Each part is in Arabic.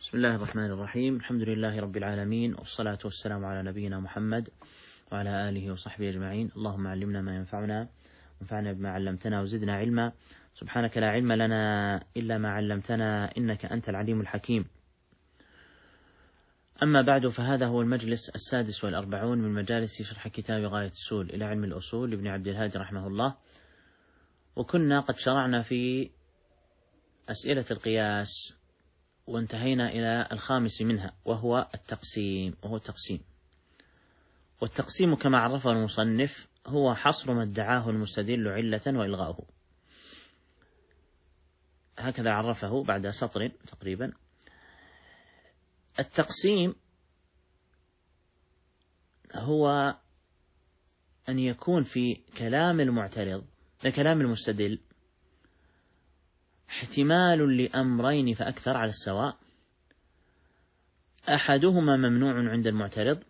بسم الله الرحمن الرحيم. الحمد لله رب العالمين، والصلاة والسلام على نبينا محمد وعلى آله وصحبه أجمعين. اللهم علمنا ما ينفعنا وانفعنا بما علمتنا وزدنا علما. سبحانك لا علم لنا إلا ما علمتنا إنك أنت العليم الحكيم. أما بعد، فهذا هو المجلس 46 من مجالس شرح كتاب غاية السول إلى علم الأصول لابن عبد الهادي رحمه الله. وكنا قد شرعنا في أسئلة القياس وانتهينا إلى الخامس منها، وهو التقسيم. والتقسيم كما عرفه المصنف هو حصر ما ادعاه المستدل علة وإلغاؤه. هكذا عرفه بعد سطر تقريبا. التقسيم هو أن يكون في كلام المستدل احتمال لأمرين فأكثر على السواء، أحدهما ممنوع عند المعترض،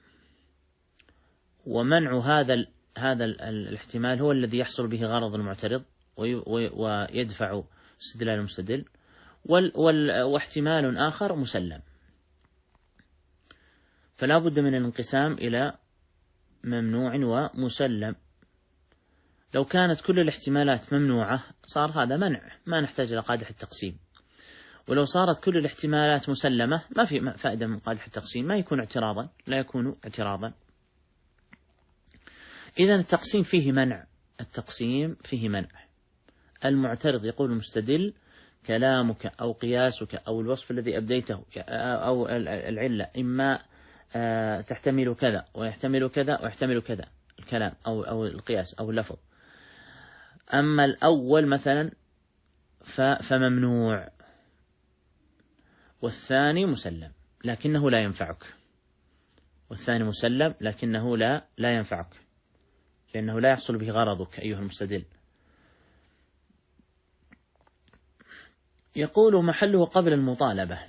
ومنع هذا الاحتمال هو الذي يحصل به غرض المعترض ويدفع استدلال المستدل، واحتمال آخر مسلم. فلا بد من الانقسام إلى ممنوع ومسلم. لو كانت كل الاحتمالات ممنوعة صار هذا منع، ما نحتاج إلى قادح التقسيم. ولو صارت كل الاحتمالات مسلمة ما في فائدة من قادح التقسيم، لا يكون اعتراضا. إذن التقسيم فيه منع. المعترض يقول المستدل: كلامك أو قياسك أو الوصف الذي أبديته أو العلة إما تحتمل كذا ويحتمل كذا ويحتمل كذا، الكلام أو القياس أو اللفظ. أما الأول مثلا فممنوع، والثاني مسلم لكنه لا ينفعك. لا ينفعك لأنه لا يحصل به غرضك أيها المستدل. يقول: محله قبل المطالبة،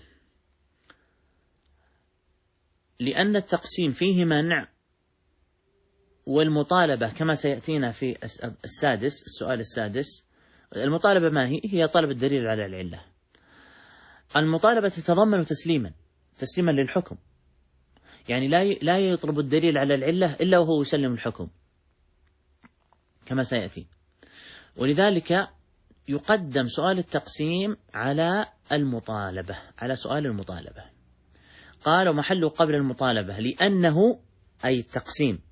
لأن التقسيم فيه منع، والمطالبة كما سيأتينا في السؤال السادس. المطالبة ما هي طلب الدليل على العلة. المطالبة تتضمن تسليما للحكم، يعني لا يطلب الدليل على العلة إلا وهو يسلم الحكم كما سيأتي. ولذلك يقدم سؤال التقسيم على سؤال المطالبة. قال: ومحله قبل المطالبة لأنه أي التقسيم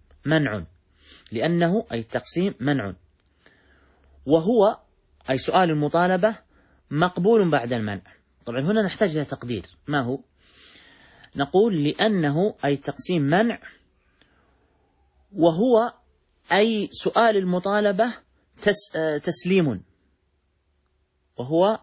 منع، وهو أي سؤال المطالبة مقبول بعد المنع. طبعا هنا نحتاج إلى تقدير، ما هو؟ نقول: لأنه أي التقسيم منع، وهو أي سؤال المطالبة تسليم، وهو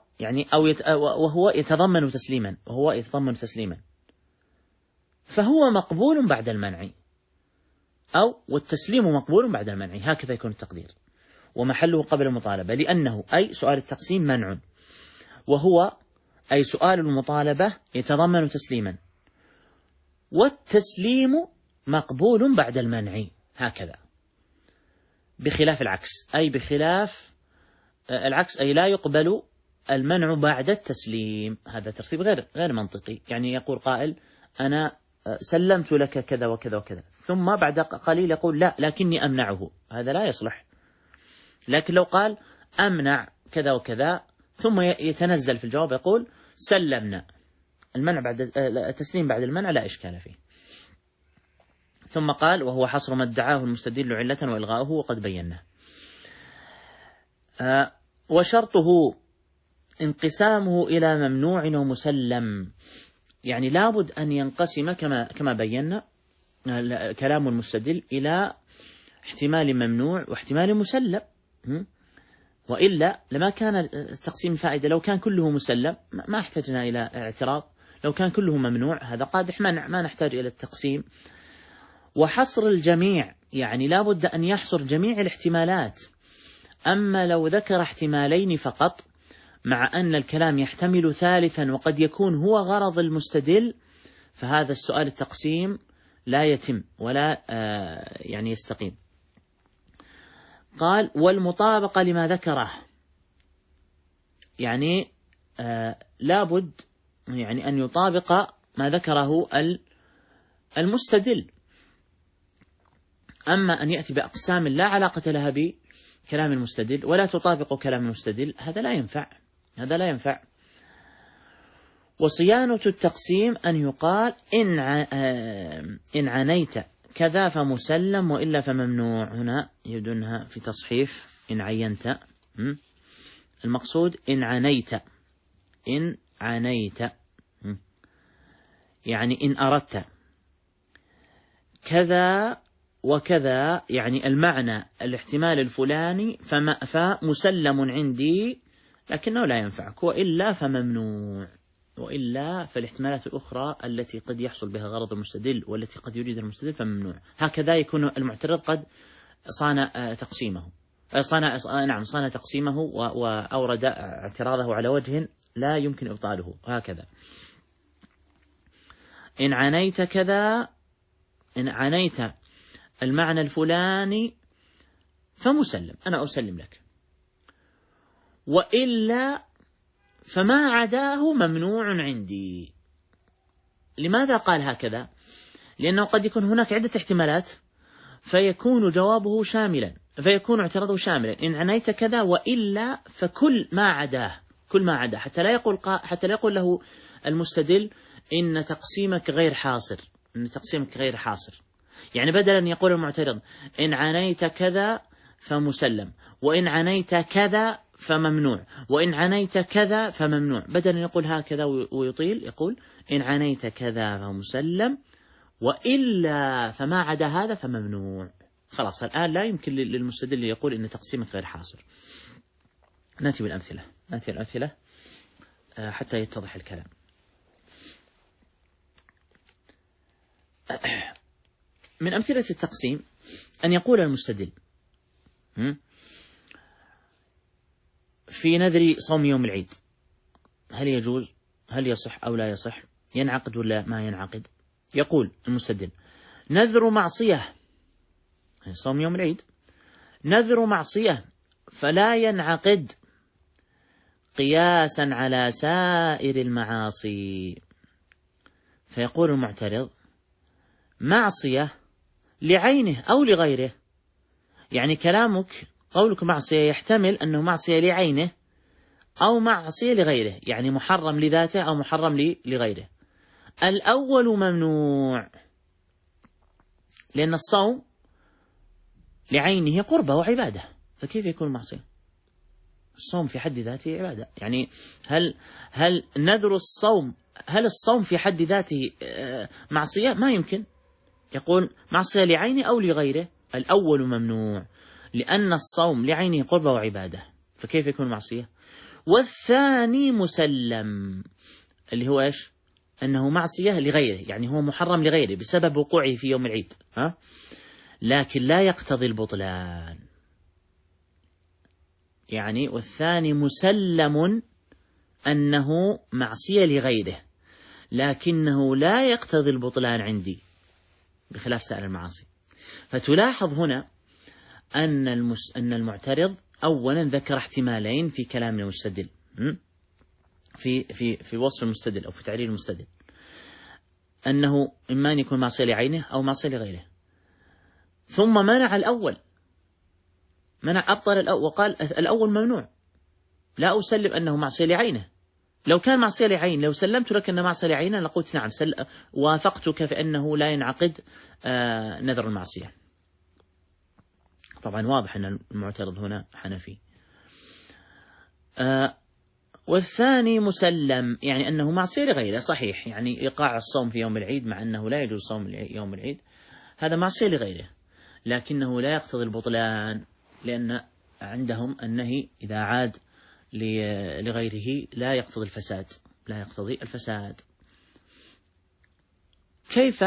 يتضمن تسليما، فهو مقبول بعد المنع، والتسليم مقبول بعد المنع. هكذا يكون التقدير. ومحله قبل المطالبة لأنه أي سؤال التقسيم منع، وهو أي سؤال المطالبة يتضمن تسليما، والتسليم مقبول بعد المنع. هكذا، بخلاف العكس، أي لا يقبل المنع بعد التسليم. هذا ترتيب غير منطقي. يعني يقول قائل: أنا سلمت لك كذا وكذا وكذا، ثم بعد قليل يقول: لا، لكني أمنعه. هذا لا يصلح. لكن لو قال: أمنع كذا وكذا، ثم يتنزل في الجواب يقول: سلمنا، التسليم بعد المنع لا إشكال فيه. ثم قال: وهو حصر ما ادعاه المستدل علة وإلغاؤه، وقد بيناه. وشرطه انقسامه إلى ممنوع ومسلم، يعني لابد أن ينقسم كما بينا كلام المستدل إلى احتمال ممنوع واحتمال مسلم، وإلا لما كان التقسيم فائدة. لو كان كله مسلم ما احتجنا إلى اعتراض، لو كان كله ممنوع هذا قادح منع، ما نحتاج إلى التقسيم. وحصر الجميع، يعني لابد أن يحصر جميع الاحتمالات. أما لو ذكر احتمالين فقط، مع أن الكلام يحتمل ثالثا وقد يكون هو غرض المستدل، فهذا السؤال التقسيم لا يتم ولا يستقيم. قال: والمطابقة لما ذكره، يعني لابد يعني أن يطابق ما ذكره المستدل. أما أن يأتي بأقسام لا علاقة لها بكلام المستدل ولا تطابق كلام المستدل، هذا لا ينفع. وصيانة التقسيم أن يقال إن عنيت كذا فمسلم وإلا فممنوع. هنا يدنها في تصحيف إن عينت، المقصود إن عنيت يعني إن أردت كذا وكذا، يعني المعنى الاحتمال الفلاني فمسلم عندي لكنه لا ينفعك، وإلا فممنوع، وإلا فالاحتمالات الأخرى التي قد يحصل بها غرض المستدل والتي قد يريد المستدل فممنوع. هكذا يكون المعترض قد صان تقسيمه، صان تقسيمه وأورد اعتراضه على وجه لا يمكن إبطاله. هكذا إن عنيت كذا، إن عنيت المعنى الفلاني فمسلم، أنا أسلم لك، وإلا فما عداه ممنوع عندي. لماذا قال هكذا؟ لأنه قد يكون هناك عدة احتمالات فيكون جوابه شاملا، فيكون اعتراضه شاملا. إن عنيت كذا وإلا فكل ما عداه، كل ما عداه، حتى لا يقول له المستدل إن تقسيمك غير حاصر، إن تقسيمك غير حاصر. يعني بدلا أن يقول المعترض إن عنيت كذا فمسلم، وإن عنيت كذا فممنوع، وإن عنيت كذا فممنوع، بدلا أن يقول هكذا ويطيل، يقول إن عنيت كذا فمسلم وإلا فما عدا هذا فممنوع. خلاص الآن لا يمكن للمستدل يقول إن تقسيمك غير حاصر. نأتي بالأمثلة حتى يتضح الكلام. من أمثلة التقسيم أن يقول المستدل في نذر صوم يوم العيد هل يجوز، هل يصح أو لا يصح، ينعقد ولا ما ينعقد؟ يقول المستدل نذر معصية، صوم يوم العيد نذر معصية فلا ينعقد قياسا على سائر المعاصي. فيقول المعترض معصية لعينه أو لغيره، يعني قولك معصية يحتمل أنه معصية لعينه أو معصية لغيره، يعني محرم لذاته أو محرم لغيره. الأول ممنوع لأن الصوم لعينه قربة وعبادة، فكيف يكون معصية؟ الصوم في حد ذاته عبادة، يعني هل نذر الصوم، هل الصوم في حد ذاته معصية؟ ما يمكن. يقول معصية لعينه أو لغيره. الأول ممنوع لأن الصوم لعينه قربة وعبادة، فكيف يكون معصية؟ والثاني مسلم، اللي هو إيش؟ أنه معصية لغيره، يعني هو محرم لغيره بسبب وقوعه في يوم العيد، لكن لا يقتضي البطلان. يعني والثاني مسلم أنه معصية لغيره لكنه لا يقتضي البطلان عندي بخلاف سائر المعاصي. فتلاحظ هنا أن المعترض أولا ذكر احتمالين في كلام المستدل، في وصف المستدل أو في تعريف المستدل، أنه إما أن يكون معصية لعينه أو معصية لغيره، ثم منع الأول، أبطل الأول وقال الأول ممنوع، لا أسلم أنه معصية لعينه. لو كان معصية لعين، لو سلمت لك أنه معصية لعينه لقلت نعم وافقتك في أنه لا ينعقد نذر المعصية. طبعا واضح أن المعترض هنا حنفي. والثاني مسلم، يعني أنه معصية لغيره، صحيح، يعني إيقاع الصوم في يوم العيد مع أنه لا يجوز صوم يوم العيد هذا معصية لغيره لكنه لا يقتضي البطلان، لأن عندهم النهي إذا عاد لغيره لا يقتضي الفساد. كيف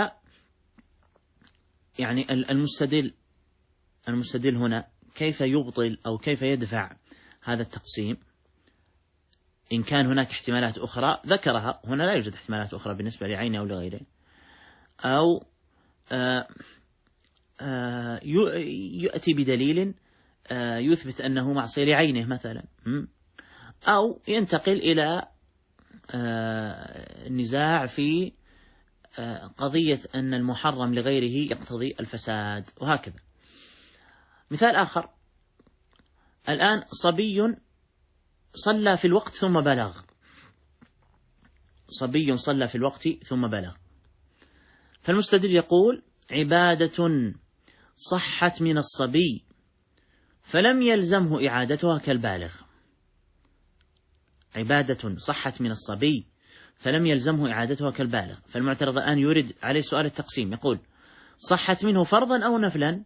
يعني المستدل هنا كيف يبطل أو كيف يدفع هذا التقسيم إن كان هناك احتمالات أخرى ذكرها؟ هنا لا يوجد احتمالات أخرى بالنسبة لعينه أو لغيره، أو يأتي بدليل يثبت أنه معصية لعينه مثلا، أو ينتقل نزاع في قضية أن المحرم لغيره يقتضي الفساد وهكذا. مثال آخر، الآن صبي صلى في الوقت ثم بلغ، صبي صلى في الوقت ثم بلغ، فالمستدل يقول عبادة صحت من الصبي فلم يلزمه إعادتها كالبالغ، عبادة صحت من الصبي فلم يلزمه إعادتها كالبالغ. فالمعترض الآن يريد عليه سؤال التقسيم، يقول صحت منه فرضا أو نفلا؟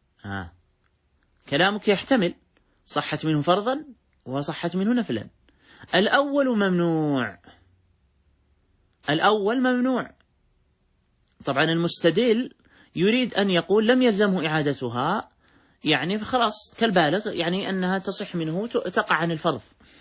كلامك يحتمل صحت منه فرضا وصحت منه نفلا. الأول ممنوع، الأول ممنوع. طبعا المستدل يريد أن يقول لم يلزمه إعادتها، يعني خلاص كالبالغ، يعني أنها تصح منه تقع عن الفرض،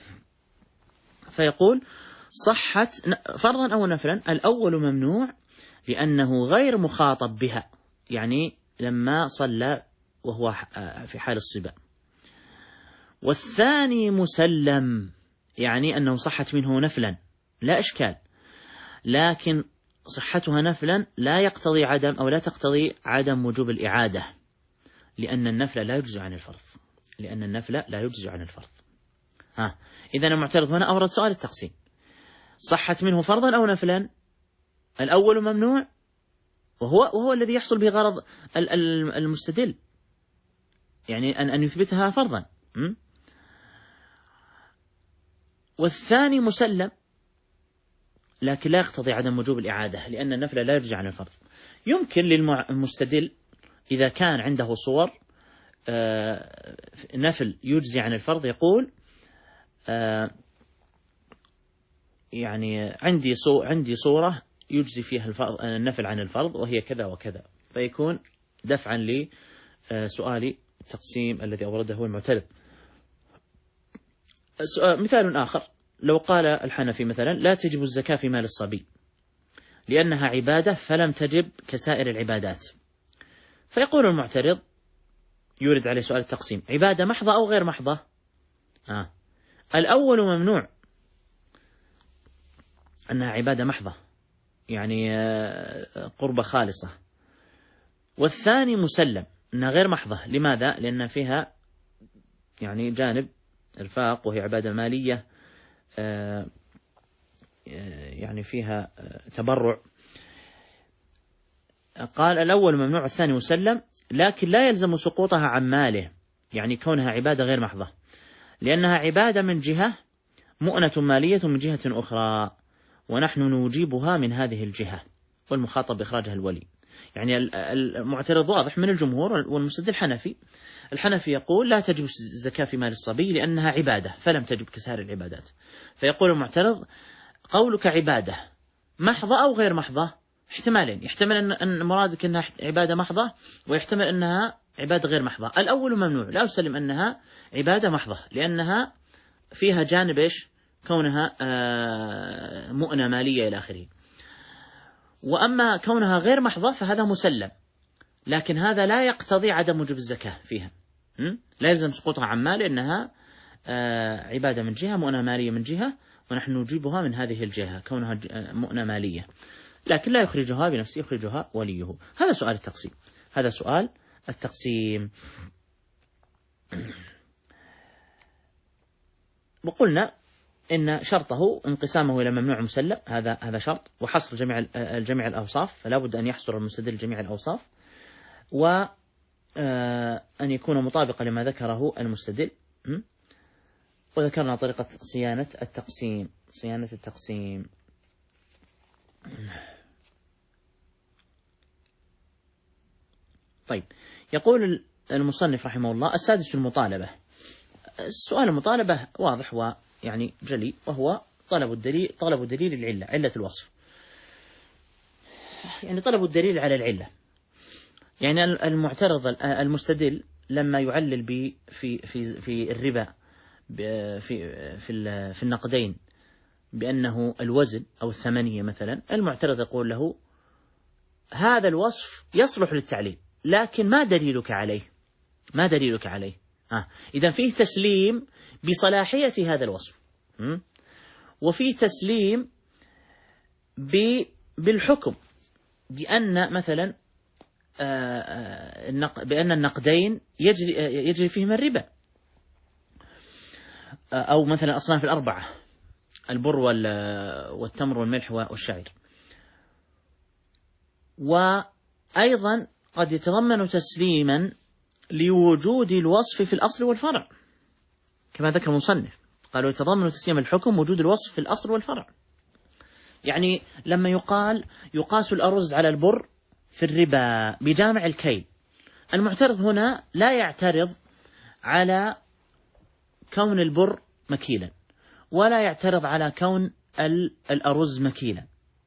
فيقول صحت فرضا أو نفلا. الأول ممنوع لأنه غير مخاطب بها، يعني لما صلى وهو في حال الصبا. والثاني مسلم، يعني أنه صحت منه نفلا لا إشكال، لكن صحتها نفلا لا يقتضي عدم أو لا تقتضي عدم وجوب الإعادة، لأن النفل لا يجزي عن الفرض، لأن النفل لا يجزي عن الفرض. إذا المعترض هنا أورد سؤال التقسيم، صحت منه فرضا أو نفلا؟ الأول ممنوع وهو الذي يحصل به غرض المستدل، يعني أن يثبتها فرضا. والثاني مسلم، لكن لا يقتضي عدم وجوب الإعادة، لأن النفل لا يرجع عن الفرض. يمكن للمستدل إذا كان عنده صور نفل يجزي عن الفرض يقول يعني عندي صورة يجزي فيها النفل عن الفرض وهي كذا وكذا، فيكون دفعا لسؤال التقسيم الذي أورده المعترض. مثال آخر، لو قال الحنفي مثلا لا تجب الزكاة في مال الصبي لأنها عبادة فلم تجب كسائر العبادات، فيقول المعترض يورد عليه سؤال التقسيم، عبادة محضة أو غير محضة؟ الأول ممنوع أنها عبادة محضة، يعني قربة خالصة. والثاني مسلم أنها غير محضة، لماذا؟ لأن فيها يعني جانب الفاق وهي عبادة مالية، يعني فيها تبرع. قال الأول ممنوع الثاني مسلم، لكن لا يلزم سقوطها عن ماله، يعني كونها عبادة غير محضة، لأنها عبادة من جهة، مؤنة مالية من جهة أخرى، ونحن نوجبها من هذه الجهة، والمخاطب بإخراجها الولي. يعني المعترض واضح من الجمهور والمستدل الحنفي يقول لا تجب الزكاة في مال الصبي لأنها عبادة فلم تجب كسائر العبادات. فيقول المعترض قولك عبادة محضة أو غير محضة احتمالين، يحتمل أن مرادك أنها عبادة محضة، ويحتمل أنها عبادة غير محضة. الأول ممنوع، لا أسلم أنها عبادة محضة لأنها فيها جانب إيش؟ كونها مؤنة مالية إلى آخره. وأما كونها غير محضة فهذا مسلم، لكن هذا لا يقتضي عدم وجوب الزكاة فيها، لا يلزم سقوطها عن مال، لأنها عبادة من جهة، مؤنة مالية من جهة، ونحن نجيبها من هذه الجهة كونها مؤنة مالية، لكن لا يخرجها بنفسه، يخرجها وليه. هذا سؤال التقسيم، هذا سؤال التقسيم. وقلنا إن شرطه انقسامه إلى ممنوع مسلم، هذا شرط، وحصر جميع الأوصاف، فلا بد أن يحصر المستدل جميع الأوصاف، وأن يكون مطابقا لما ذكره المستدل. وذكرنا طريقة صيانة التقسيم. طيب، يقول المصنف رحمه الله السادس المطالبة. السؤال المطالبة واضح ويعني جلي، وهو طلب الدليل العلة، علة الوصف، يعني طلب الدليل على العلة. يعني المعترض المستدل لما يعلل في الربا في النقدين بأنه الوزن أو الثمنية مثلا، المعترض يقول له هذا الوصف يصلح للتعليل، لكن ما دليلك عليه؟ إذا فيه تسليم بصلاحية هذا الوصف، وفي تسليم بالحكم، بأن مثلا بأن النقدين يجري فيهما الربا، أو مثلا أصناف الأربعة: البر والتمر والملح والشعير. وأيضا قد يتضمن تسليما لوجود الوصف في الأصل والفرع، كما ذكر المصنف، قالوا يتضمن تسليم الحكم وجود الوصف في الأصل والفرع. يعني لما يقاس الأرز على البر في الربا بجامع الكيل، المعترض هنا لا يعترض على كون البر مكيلا، ولا يعترض على كون الأرز مكيلا،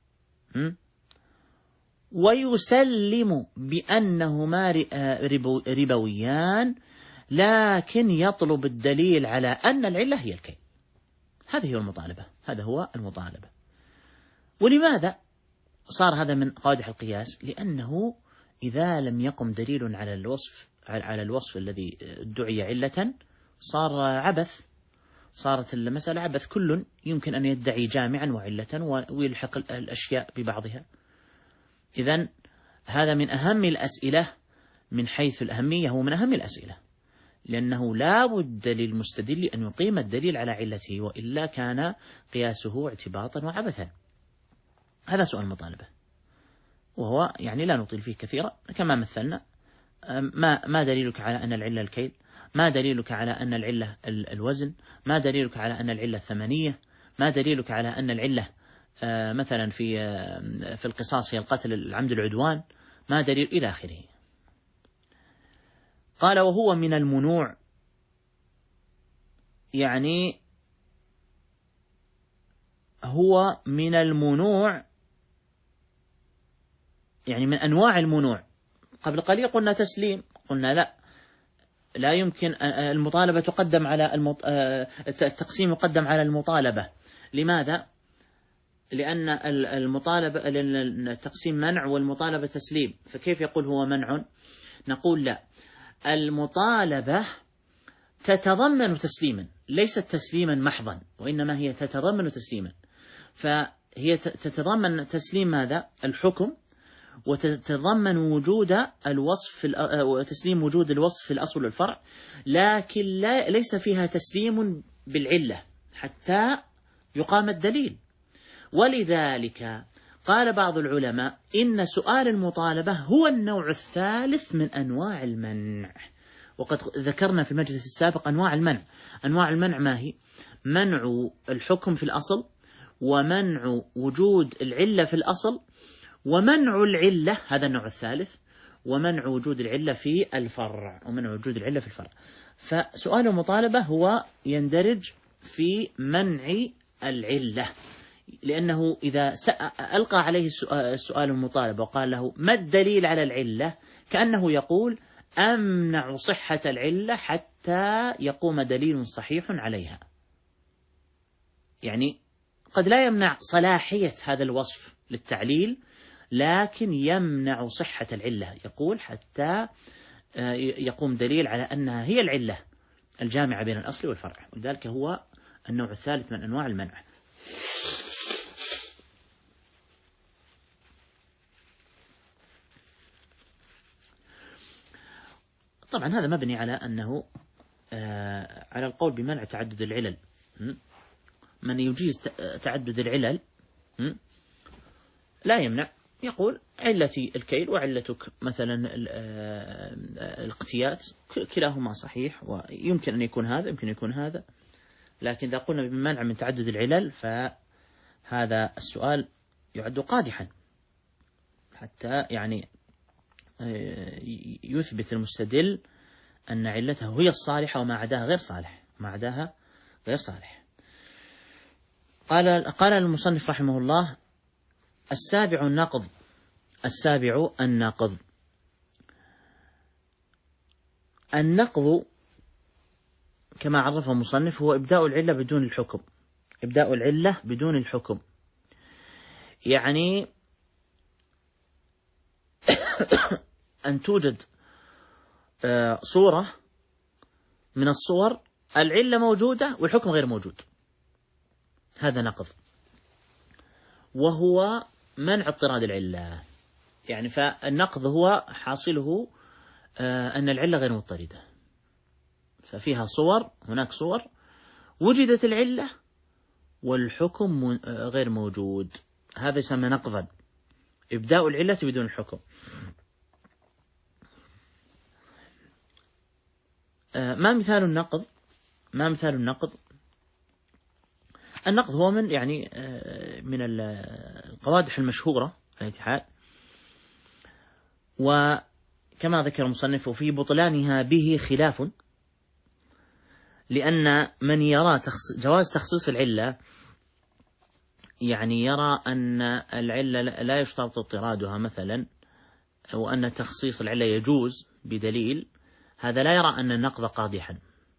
ويسلم بأنهما ربويان، لكن يطلب الدليل على أن العلة هي الكيل. هذه هي المطالبة، هذا هو المطالبة. ولماذا صار هذا من قادح القياس؟ لأنه إذا لم يقم دليل على الوصف الذي ادعي علة صار عبث، صارت المسألة عبث، كل يمكن أن يدعي جامعا وعلة ويلحق الأشياء ببعضها. إذن هذا من أهم الأسئلة، من حيث الأهمية هو من أهم الأسئلة، لأنه لا بد للمستدل أن يقيم الدليل على علته، وإلا كان قياسه اعتباطا وعبثا. هذا سؤال المطالبة، وهو يعني لا نطيل فيه كثيرا كما مثلنا. ما دليلك على أن العلة الكيل؟ ما دليلك على أن العلة الوزن؟ ما دليلك على أن العلة الثمنية؟ ما دليلك على أن العلة مثلا في القصاص هي القتل العمد العدوان؟ ما دليل إلى آخره. قال وهو من المنوع، يعني هو من المنوع، يعني من أنواع المنوع. قبل قليل قلنا تسليم، قلنا لا يمكن المطالبة تقدم على التقسيم يقدم على المطالبة. لماذا؟ لأن المطالبة التقسيم منع والمطالبة تسليم، فكيف يقول هو منع؟ نقول لا، المطالبة تتضمن تسليما، ليست تسليما محضا، وإنما هي تتضمن تسليما. فهي تتضمن تسليم ماذا؟ الحكم، وتتضمن وجود الوصف وتسليم وجود الوصف في الأصل والفرع، لكن ليس فيها تسليم بالعلة حتى يقام الدليل. ولذلك قال بعض العلماء إن سؤال المطالبة هو النوع الثالث من أنواع المنع. وقد ذكرنا في المجلس السابق أنواع المنع. أنواع المنع ما هي؟ منع الحكم في الأصل، ومنع وجود العلة في الأصل، ومنع العلة، هذا النوع الثالث، ومنع وجود العلة في الفرع، ومنع وجود العلة في الفرع. فسؤال المطالبة هو يندرج في منع العلة، لأنه إذا ألقى عليه السؤال المطالبة وقال له ما الدليل على العلة، كأنه يقول أمنع صحة العلة حتى يقوم دليل صحيح عليها. يعني قد لا يمنع صلاحية هذا الوصف للتعليل، لكن يمنع صحة العلة، يقول حتى يقوم دليل على أنها هي العلة الجامعة بين الأصل والفرع. ولذلك هو النوع الثالث من أنواع المنع. طبعا هذا مبني على أنه على القول بمنع تعدد العلل. من يجيز تعدد العلل لا يمنع، يقول علتي الكيل وعلتك مثلا الاقتيات، كلاهما صحيح، ويمكن أن يكون هذا يمكن أن يكون هذا. لكن إذا قلنا بمنع من تعدد العلل فهذا السؤال يعد قادحا، حتى يعني يثبت المستدل أن علته هي الصالحة وما عداها غير صالح، ما عداها غير صالح. قال المصنف رحمه الله: السابع النقض. السابع النقض. النقض كما عرفه المصنف هو إبداء العلة بدون الحكم. إبداء العلة بدون الحكم، يعني أن توجد صورة من الصور العلة موجودة والحكم غير موجود. هذا نقض، وهو منع اضطراد العلة. يعني فالنقض هو حاصله أن العلة غير مضطردة، ففيها صور، هناك صور وجدت العلة والحكم غير موجود، هذا يسمى نقضا، إبداء العلة بدون الحكم. ما مثال النقض؟ ما مثال النقض؟ النقض هو من من القوادح المشهورة على الاتحاد، وكما ذكر المصنف في بطلانها به خلاف، لأن من يرى جواز تخصيص العلة يعني يرى أن العلة لا يشترط اضطرادها مثلا، أو أن تخصيص العلة يجوز بدليل، هذا لا يرى أن النقض قادحا.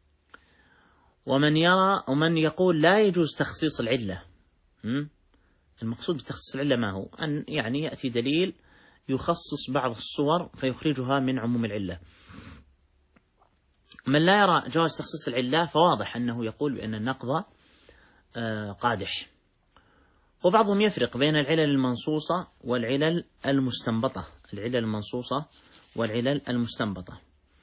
ومن يقول لا يجوز تخصيص العلة، المقصود بتخصيص العلة ما هو؟ أن يعني يأتي دليل يخصص بعض الصور فيخرجها من عموم العلة. من لا يرى جواز تخصيص العلة فواضح أنه يقول بأن النقض قادح. وبعضهم يفرق بين العلل المنصوصة والعلل المستنبطة، العلل المنصوصة والعلل المستنبطة،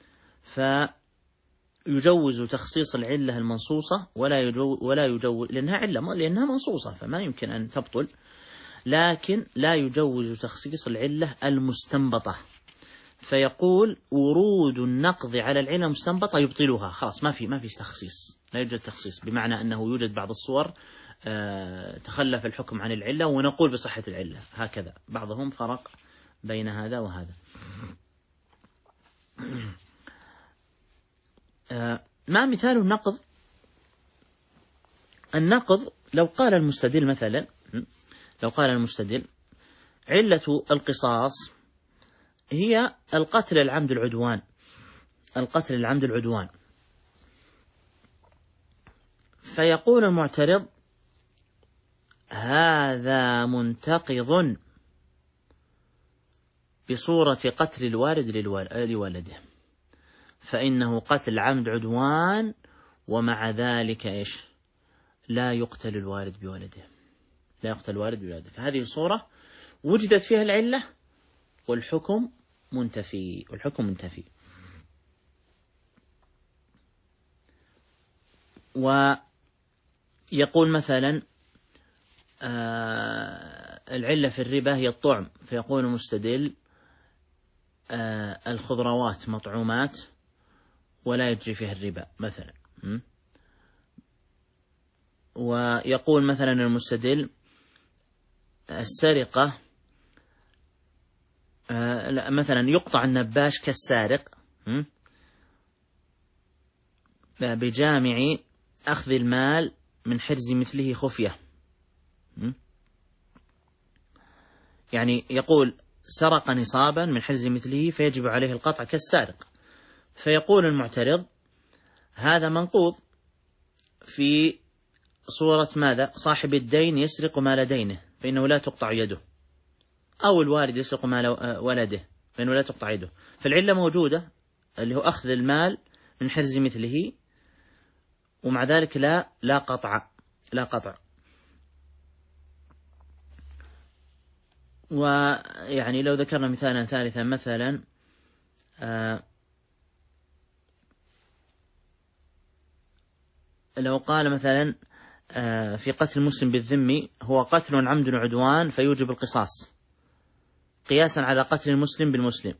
فيجوز تخصيص العلة المنصوصة ولا يجوز لأنها علة، لأنها منصوصة فما يمكن أن تبطل، لكن لا يجوز تخصيص العلة المستنبطة، فيقول ورود النقض على العلة المستنبطة يبطلها، خلاص ما في تخصيص، لا يوجد تخصيص، بمعنى أنه يوجد بعض الصور تخلف الحكم عن العلة ونقول بصحة العلة، هكذا. بعضهم فرق بين هذا وهذا. ما مثال النقض؟ النقض لو قال المستدل مثلا، لو قال المستدل علة القصاص هي القتل العمد العدوان، القتل العمد العدوان، فيقول المعترض هذا منتقض بصورة قتل الوالد لولده، فإنه قتل عمد عدوان، ومع ذلك إيش؟ لا يقتل الوالد بولده، لا يقتل الوالد بولده، فهذه صورة وجدت فيها العلة والحكم منتفي، والحكم منتفي. ويقول مثلا العلة في الربا هي الطعم، فيقول المستدل الخضروات مطعومات ولا يجري فيها الربا مثلا. ويقول مثلا المستدل السرقة مثلا يقطع النباش كالسارق بجامع أخذ المال من حرز مثله خفية، يعني يقول سرق نصابا من حرز مثله فيجب عليه القطع كالسارق، فيقول المعترض هذا منقوض في صورة ماذا؟ صاحب الدين يسرق مال دينه فإنه لا تقطع يده، أو الوالد يسرق مال ولده فإنه لا تقطع يده، فالعلة موجودة اللي هو أخذ المال من حرز مثله، ومع ذلك لا قطع. ويعني لو ذكرنا مثالا ثالثا مثلا لو قال مثلا في قتل المسلم بالذم هو قتل عمد عدوان فيوجب القصاص قياسا على قتل المسلم بالمسلم،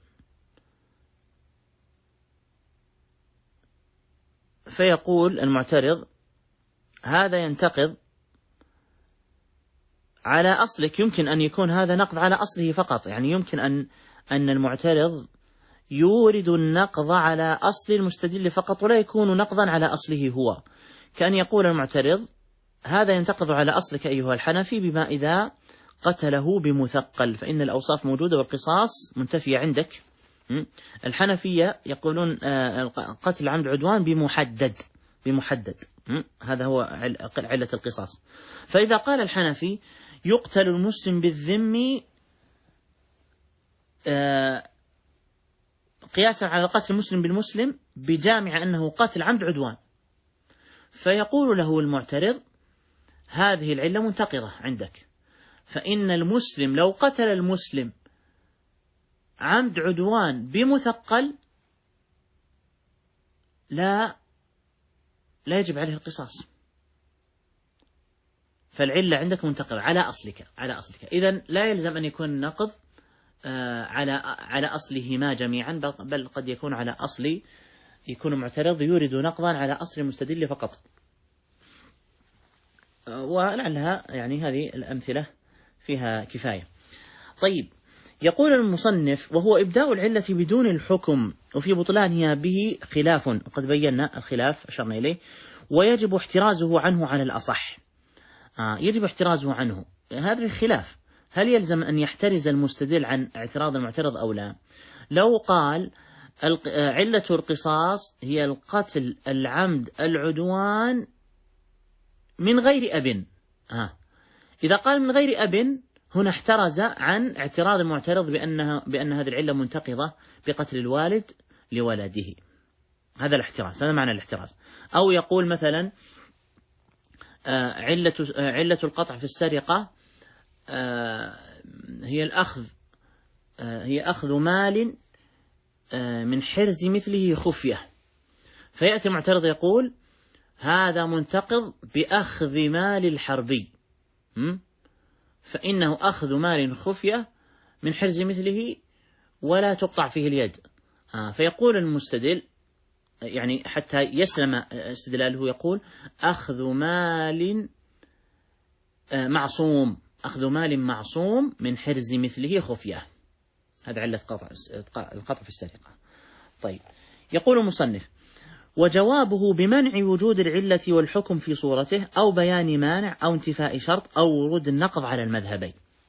فيقول المعترض هذا ينتقض على أصلك، يمكن أن يكون هذا نقض على أصله فقط، يعني يمكن أن المعترض يورد النقض على أصل المستدل فقط ولا يكون نقضا على أصله هو، كأن يقول المعترض هذا ينتقض على أصلك أيها الحنفي بما إذا قتله بمثقل، فإن الأوصاف موجودة والقصاص منتفية عندك. الحنفية يقولون قتل عمد عدوان بمحدد، هذا هو علة القصاص. فإذا قال الحنفي يقتل المسلم بالذم قياسا على قتل المسلم بالمسلم بجامع أنه قتل عمد عدوان، فيقول له المعترض هذه العلة منتقضة عندك، فإن المسلم لو قتل المسلم عمد عدوان بمثقل لا يجب عليه القصاص، فالعلة عندك منتقضة على أصلك. إذن لا يلزم أن يكون النقض على أصلهما جميعا، بل قد يكون على أصل، يكون معترض يورد نقضا على أصل المستدل فقط. ولعلها يعني هذه الأمثلة فيها كفاية. طيب، يقول المصنف: وهو إبداء العلة بدون الحكم، وفي بطلانها به خلاف، وقد بينا الخلاف أشرنا إليه، ويجب احترازه عنه على الأصح. يجب احترازه عنه، هذا الخلاف، هل يلزم أن يحترز المستدل عن اعتراض المعترض أو لا؟ لو قال علة القصاص هي القتل العمد العدوان من غير أب، إذا قال من غير أب هنا احترز عن اعتراض المعترض بأن هذه العلة منتقضة بقتل الوالد لولده، هذا الاحتراز، هذا معنى الاحتراز. أو يقول مثلا علة القطع في السرقة هي أخذ مال من حرز مثله خفية، فيأتي المعترض يقول هذا منتقض بأخذ مال الحربي، فإنه أخذ مال خفية من حرز مثله ولا تقطع فيه اليد. فيقول المستدل، يعني حتى يسلم استدلاله، يقول أخذ مال معصوم من حرز مثله خفية، هذا علة القطع في السرقة. طيب، يقول المصنف: وجوابه بمنع وجود العلة والحكم في صورته، أو بيان مانع، أو انتفاء شرط، أو ورود النقض على المذهبين.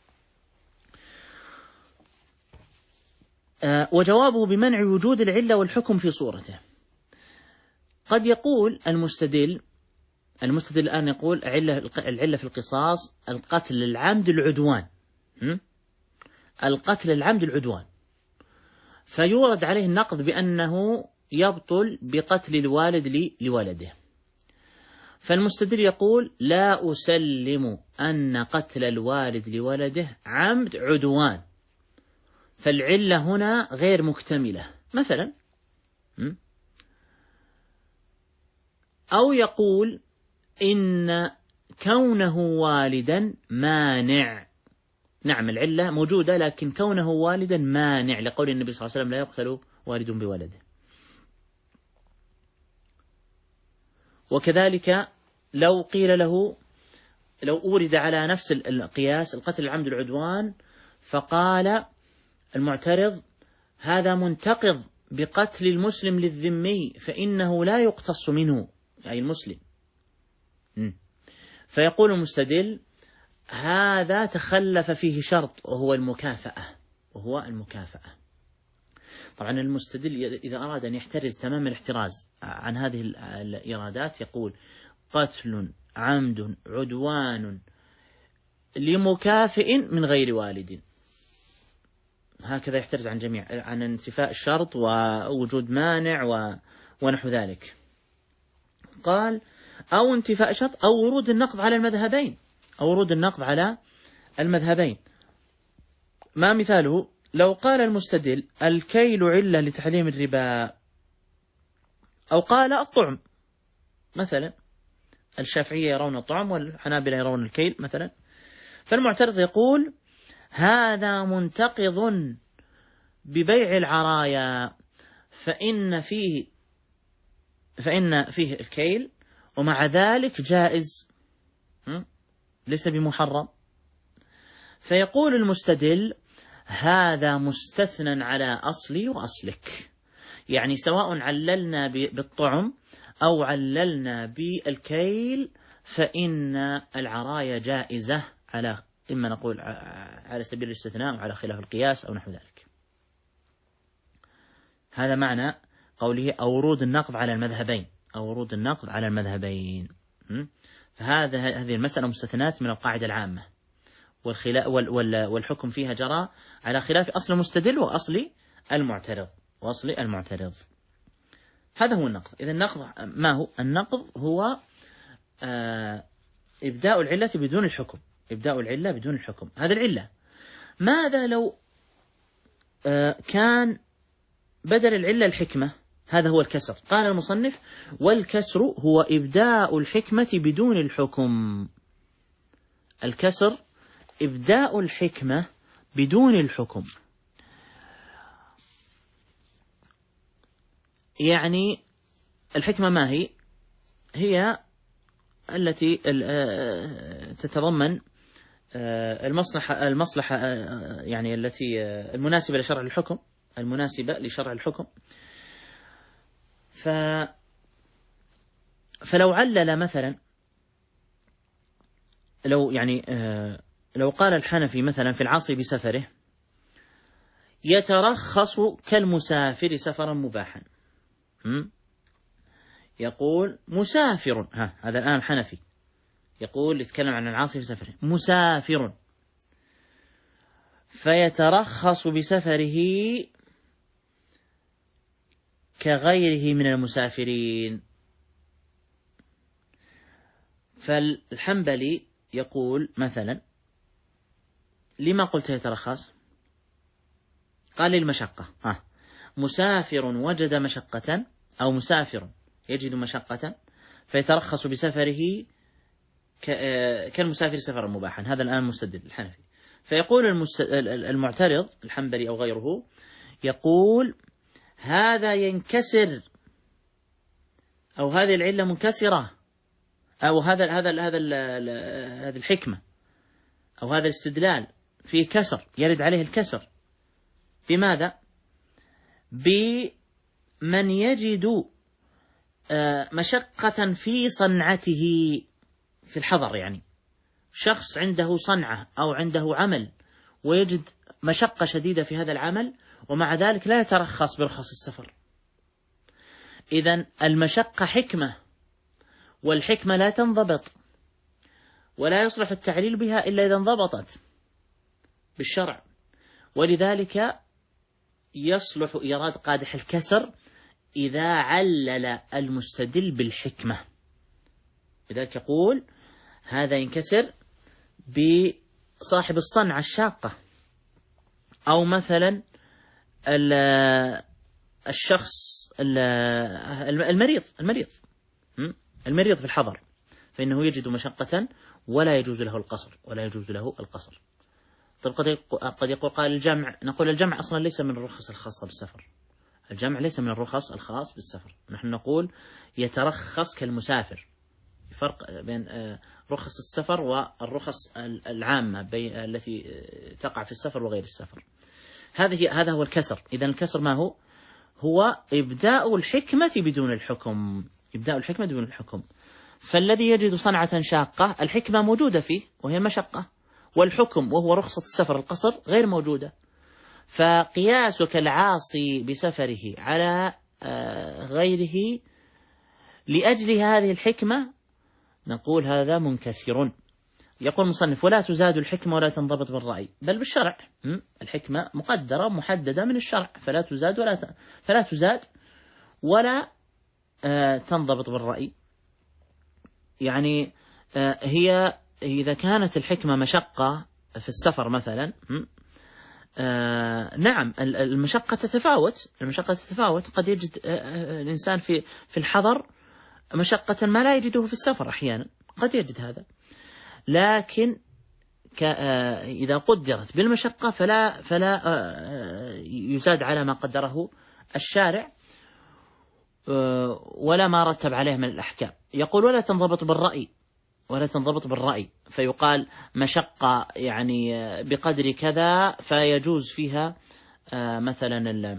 وجوابه بمنع وجود العلة والحكم في صورته، قد يقول المستدل الآن يقول العلة في القصاص القتل العمد العدوان، فيورد عليه النقض بأنه يبطل بقتل الوالد لولده، فالمستدل يقول لا أسلم أن قتل الوالد لولده عمد عدوان، فالعلة هنا غير مكتملة مثلا. أو يقول إن كونه والدا مانع، نعم العلة موجودة لكن كونه والدا مانع، لقول النبي صلى الله عليه وسلم لا يقتل والد بولده. وكذلك لو قيل له، لو أورد على نفس القياس القتل العمد العدوان، فقال المعترض هذا منتقض بقتل المسلم للذمي فإنه لا يقتص منه، أي المسلم. فيقول المستدل هذا تخلف فيه شرط وهو المكافأة. طبعا المستدل إذا أراد أن يحترز تمام الاحتراز عن هذه الإرادات يقول قتل عمد عدوان لمكافئ من غير والد، هكذا يحترز عن انتفاء الشرط ووجود مانع ونحو ذلك. قال أو انتفاء شرط أو ورود النقض على المذهبين. ما مثاله؟ لو قال المستدل الكيل علة لتحريم الربا، أو قال الطعم مثلا، الشافعية يرون الطعم والحنابلة يرون الكيل مثلا، فالمعترض يقول هذا منتقض ببيع العرايا، فإن فيه الكيل ومع ذلك جائز، ليس بمحرم. فيقول المستدل هذا مستثنى على أصلي وأصلك، يعني سواء عللنا بالطعم أو عللنا بالكيل فإن العرايا جائزة، على إما نقول على سبيل الاستثناء أو على خلاف القياس أو نحو ذلك. هذا معنى قوله أو ورود النقض على المذهبين. فهذه المسألة مستثنات من القاعدة العامة، والحكم فيها جرى على خلاف أصل المستدل وأصل المعترض. هذا هو النقض. إذا النقض ما هو؟ النقض هو إبداء العلة بدون الحكم، إبداء العلة بدون الحكم، هذا العلة. ماذا لو كان بدل العلة الحكمة؟ هذا هو الكسر. قال المصنف: والكسر هو إبداء الحكمة بدون الحكم. الكسر إبداء الحكمة بدون الحكم. يعني الحكمة ما هي؟ هي التي تتضمن المصلحة يعني التي المناسبة لشرع الحكم، المناسبة لشرع الحكم. فلو علل مثلا، لو قال الحنفي مثلا في العاصي بسفره: يترخص كالمسافر سفرا مباحا. يقول مسافر، هذا الآن الحنفي يقول، يتكلم عن العاصي في سفره، مسافر، فيترخص بسفره كغيره من المسافرين. فالحنبلي يقول مثلا: لما قلت يترخص؟ قال للمشقة. مسافر وجد مشقة، أو مسافر يجد مشقة فيترخص بسفره كالمسافر سفرا مباحا. هذا الآن مستدل الحنفي. فيقول المعترض الحنبلي أو غيره، يقول: هذا ينكسر، أو هذه العلة منكسرة، أو هذا الحكمة أو هذا الاستدلال فيه كسر، يرد عليه الكسر. بماذا؟ بمن يجد مشقة في صنعته في الحضر. يعني شخص عنده صنعة أو عنده عمل ويجد مشقة شديدة في هذا العمل، ومع ذلك لا يترخص برخص السفر. إذن المشقة حكمة، والحكمة لا تنضبط ولا يصلح التعليل بها إلا إذا انضبطت بالشرع، ولذلك يصلح إيراد قادح الكسر إذا علل المستدل بالحكمة. لذلك يقول: هذا ينكسر بصاحب الصنعة الشاقة، أو مثلا الشخص المريض في الحضر، فإنه يجد مشقة ولا يجوز له القصر. طيب قد يقول قال الجمع، نقول الجمع أصلا ليس من الرخص الخاصة بالسفر، الجمع ليس من الرخص الخاص بالسفر. نحن نقول يترخص كالمسافر. فرق بين رخص السفر والرخص العامة التي تقع في السفر وغير السفر. هذا هو الكسر. إذن الكسر ما هو؟ هو إبداء الحكمة بدون الحكم، إبداء الحكمة بدون الحكم. فالذي يجد صنعة شاقة الحكمة موجودة فيه وهي المشقة، والحكم وهو رخصة السفر القصر غير موجودة. فقياسك العاصي بسفره على غيره لأجل هذه الحكمة نقول هذا منكسر. يقول المصنف: ولا تزاد الحكمة ولا تنضبط بالرأي، بل بالشرع. الحكمة مقدرة محددة من الشرع، فلا تزاد ولا تنضبط بالرأي. يعني هي إذا كانت الحكمة مشقة في السفر مثلا، نعم المشقة تتفاوت. قد يجد الإنسان في الحضر مشقة ما لا يجده في السفر أحيانا، قد يجد هذا. لكن إذا قدرت بالمشقة فلا يزاد على ما قدره الشارع ولا ما رتب عليه من الأحكام. يقول: ولا تنضبط بالرأي، فيقال مشقة يعني بقدر كذا فيجوز فيها مثلا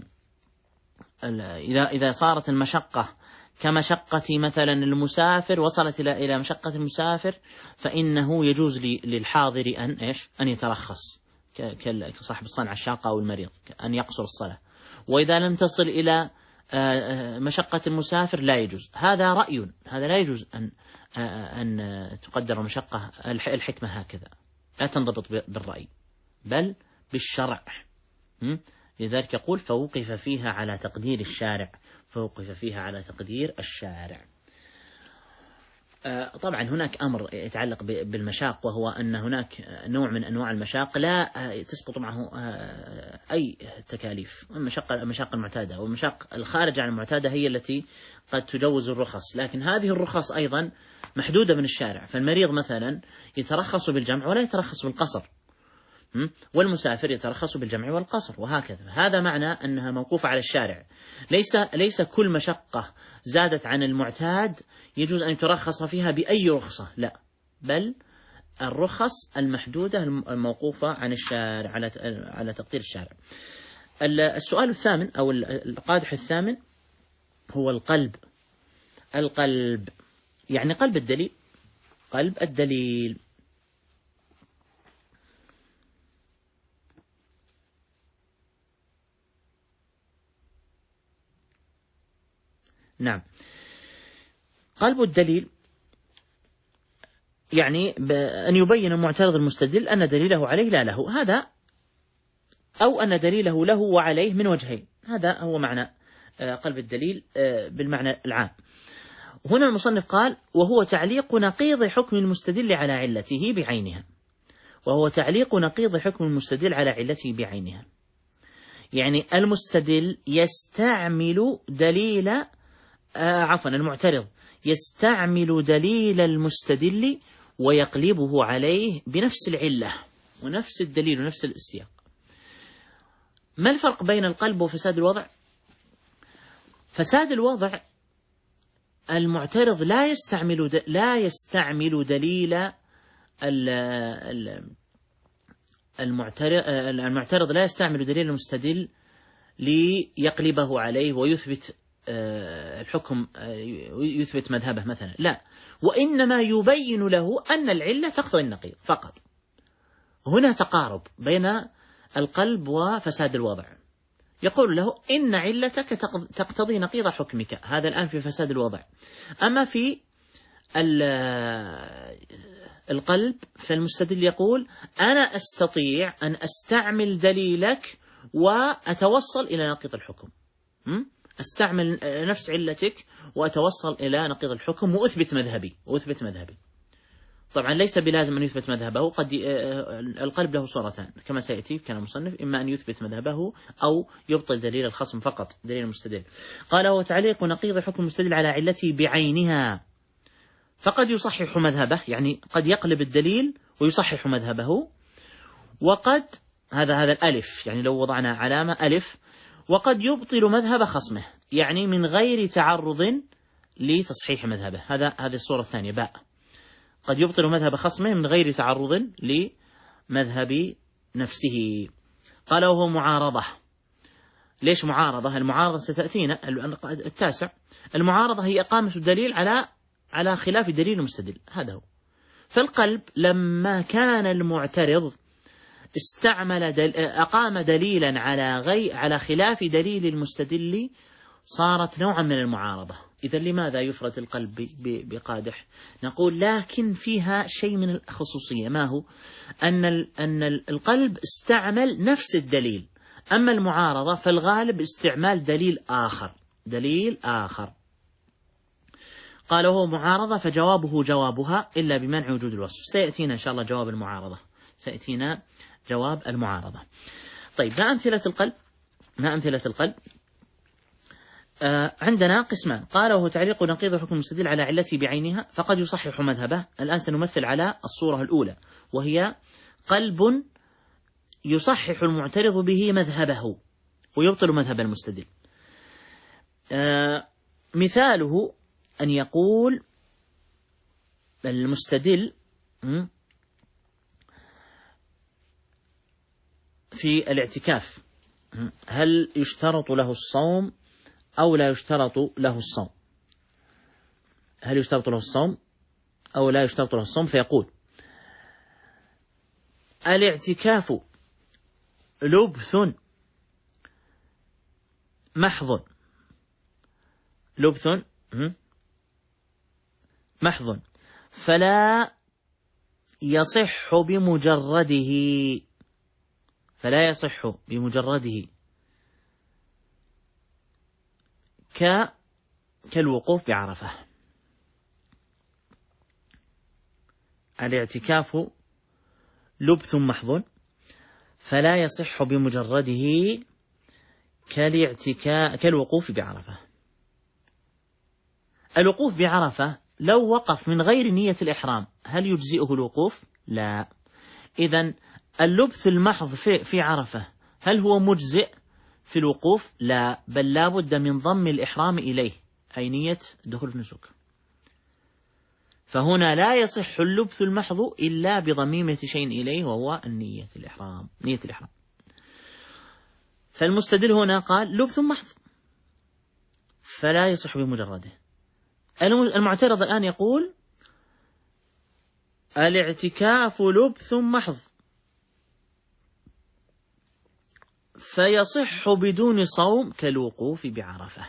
إذا صارت المشقة كمشقة مثلا المسافر، وصلت إلى مشقة المسافر، فإنه يجوز للحاضر أن يترخص كصاحب الصنعة الشاقة أو المريض أن يقصر الصلاة. وإذا لم تصل إلى مشقة المسافر لا يجوز. هذا رأي، هذا لا يجوز أن تقدر مشقة الحكمة هكذا، لا تنضبط بالرأي بل بالشرع. لذلك يقول: فوقف فيها على تقدير الشارع. طبعا هناك أمر يتعلق بالمشاق، وهو أن هناك نوع من أنواع المشاق لا تسقط معه أي تكاليف. المشاق المعتادة والمشاق الخارجة عن المعتادة هي التي قد تجوز الرخص، لكن هذه الرخص أيضا محدودة من الشارع. فالمريض مثلا يترخص بالجمع ولا يترخص بالقصر، والمسافر يترخص بالجمع والقصر، وهكذا. هذا معنى أنها موقوفة على الشارع. ليس كل مشقة زادت عن المعتاد يجوز أن يترخص فيها بأي رخصة، لا، بل الرخص المحدودة الموقوفة عن الشارع على تقدير الشارع. السؤال الثامن أو القادح الثامن هو القلب. القلب يعني قلب الدليل. قلب الدليل. نعم، قلب الدليل يعني أن يبين المعترض المستدل أن دليله عليه لا له، هذا أو أن دليله له وعليه من وجهين. هذا هو معنى قلب الدليل بالمعنى العام. هنا المصنف قال: وهو تعليق نقيض حكم المستدل على علته بعينها. وهو تعليق نقيض حكم المستدل على علته بعينها، يعني المستدل يستعمل دليل المعترض يستعمل دليل المستدل ويقلبه عليه بنفس العلة ونفس الدليل ونفس السياق. ما الفرق بين القلب وفساد الوضع؟ فساد الوضع المعترض لا يستعمل دليل المعترض لا يستعمل دليل المستدل ليقلبه عليه ويثبت الحكم، يثبت مذهبه مثلا، لا، وإنما يبين له أن العلة تقتضي النقيض فقط. هنا تقارب بين القلب وفساد الوضع. يقول له: إن علتك تقتضي نقيض حكمك. هذا الآن في فساد الوضع. أما في القلب فالمستدل يقول: أنا أستطيع أن أستعمل دليلك وأتوصل إلى نقيض الحكم. أستعمل نفس علتك وأتوصل إلى نقيض الحكم وأثبت مذهبي. طبعا ليس بلازم أن يثبت مذهبه، قد القلب له صورتان كما سيأتي كان المصنف، إما أن يثبت مذهبه أو يبطل دليل الخصم فقط، دليل المستدل. قال: هو تعليق نقيض حكم المستدل على علته بعينها، فقد يصحح مذهبه، يعني قد يقلب الدليل ويصحح مذهبه، وقد هذا الألف، يعني لو وضعنا علامة ألف، وقد يبطل مذهب خصمه، يعني من غير تعرض لتصحيح مذهبه. هذه الصورة الثانية باء، قد يبطل مذهب خصمه من غير تعرض لمذهب نفسه. قال: وهو معارضة. ليش معارضة؟ المعارضة ستأتينا التاسع. المعارضة هي إقامة الدليل على خلاف دليل المستدل، هذا هو. فالقلب لما كان المعترض أقام دليلا على خلاف دليل المستدل صارت نوعا من المعارضة. إذا لماذا يفرد القلب بقادح؟ نقول: لكن فيها شيء من الخصوصية. ما هو؟ أن القلب استعمل نفس الدليل، أما المعارضة فالغالب استعمال دليل آخر. قال: وهو معارضة فجوابه جوابها إلا بمنع وجود الوصف. سيأتينا إن شاء الله جواب المعارضة، سيأتينا جواب المعارضة. طيب، ما أمثلة القلب؟ عندنا قسمان. قال: وهو تعليق نقيض حكم المستدل على علته بعينها، فقد يصحح مذهبه. الآن سنمثل على الصورة الأولى، وهي قلب يصحح المعترض به مذهبه ويبطل مذهب المستدل. مثاله أن يقول المستدل في الاعتكاف: هل يشترط له الصوم أو لا يشترط له الصوم؟ هل يشترط له الصوم أو لا يشترط له الصوم؟ فيقول: الاعتكاف لبث محض. لبث محض فلا يصح بمجرده كالوقوف بعرفة. الاعتكاف لبث محض فلا يصح بمجرده كالوقوف بعرفة. الوقوف بعرفة لو وقف من غير نية الإحرام هل يجزئه الوقوف؟ لا. إذن اللبث المحض في عرفة هل هو مجزئ في الوقوف؟ لا، بل لا بد من ضم الإحرام إليه، أي نية دخول النسك. فهنا لا يصح اللبث المحض إلا بضميمة شيء إليه وهو نية الإحرام. فالمستدل هنا قال لبث محض فلا يصح بمجرده. المعترض الآن يقول الاعتكاف لبث محض فيصح بدون صوم كالوقوف بعرفة.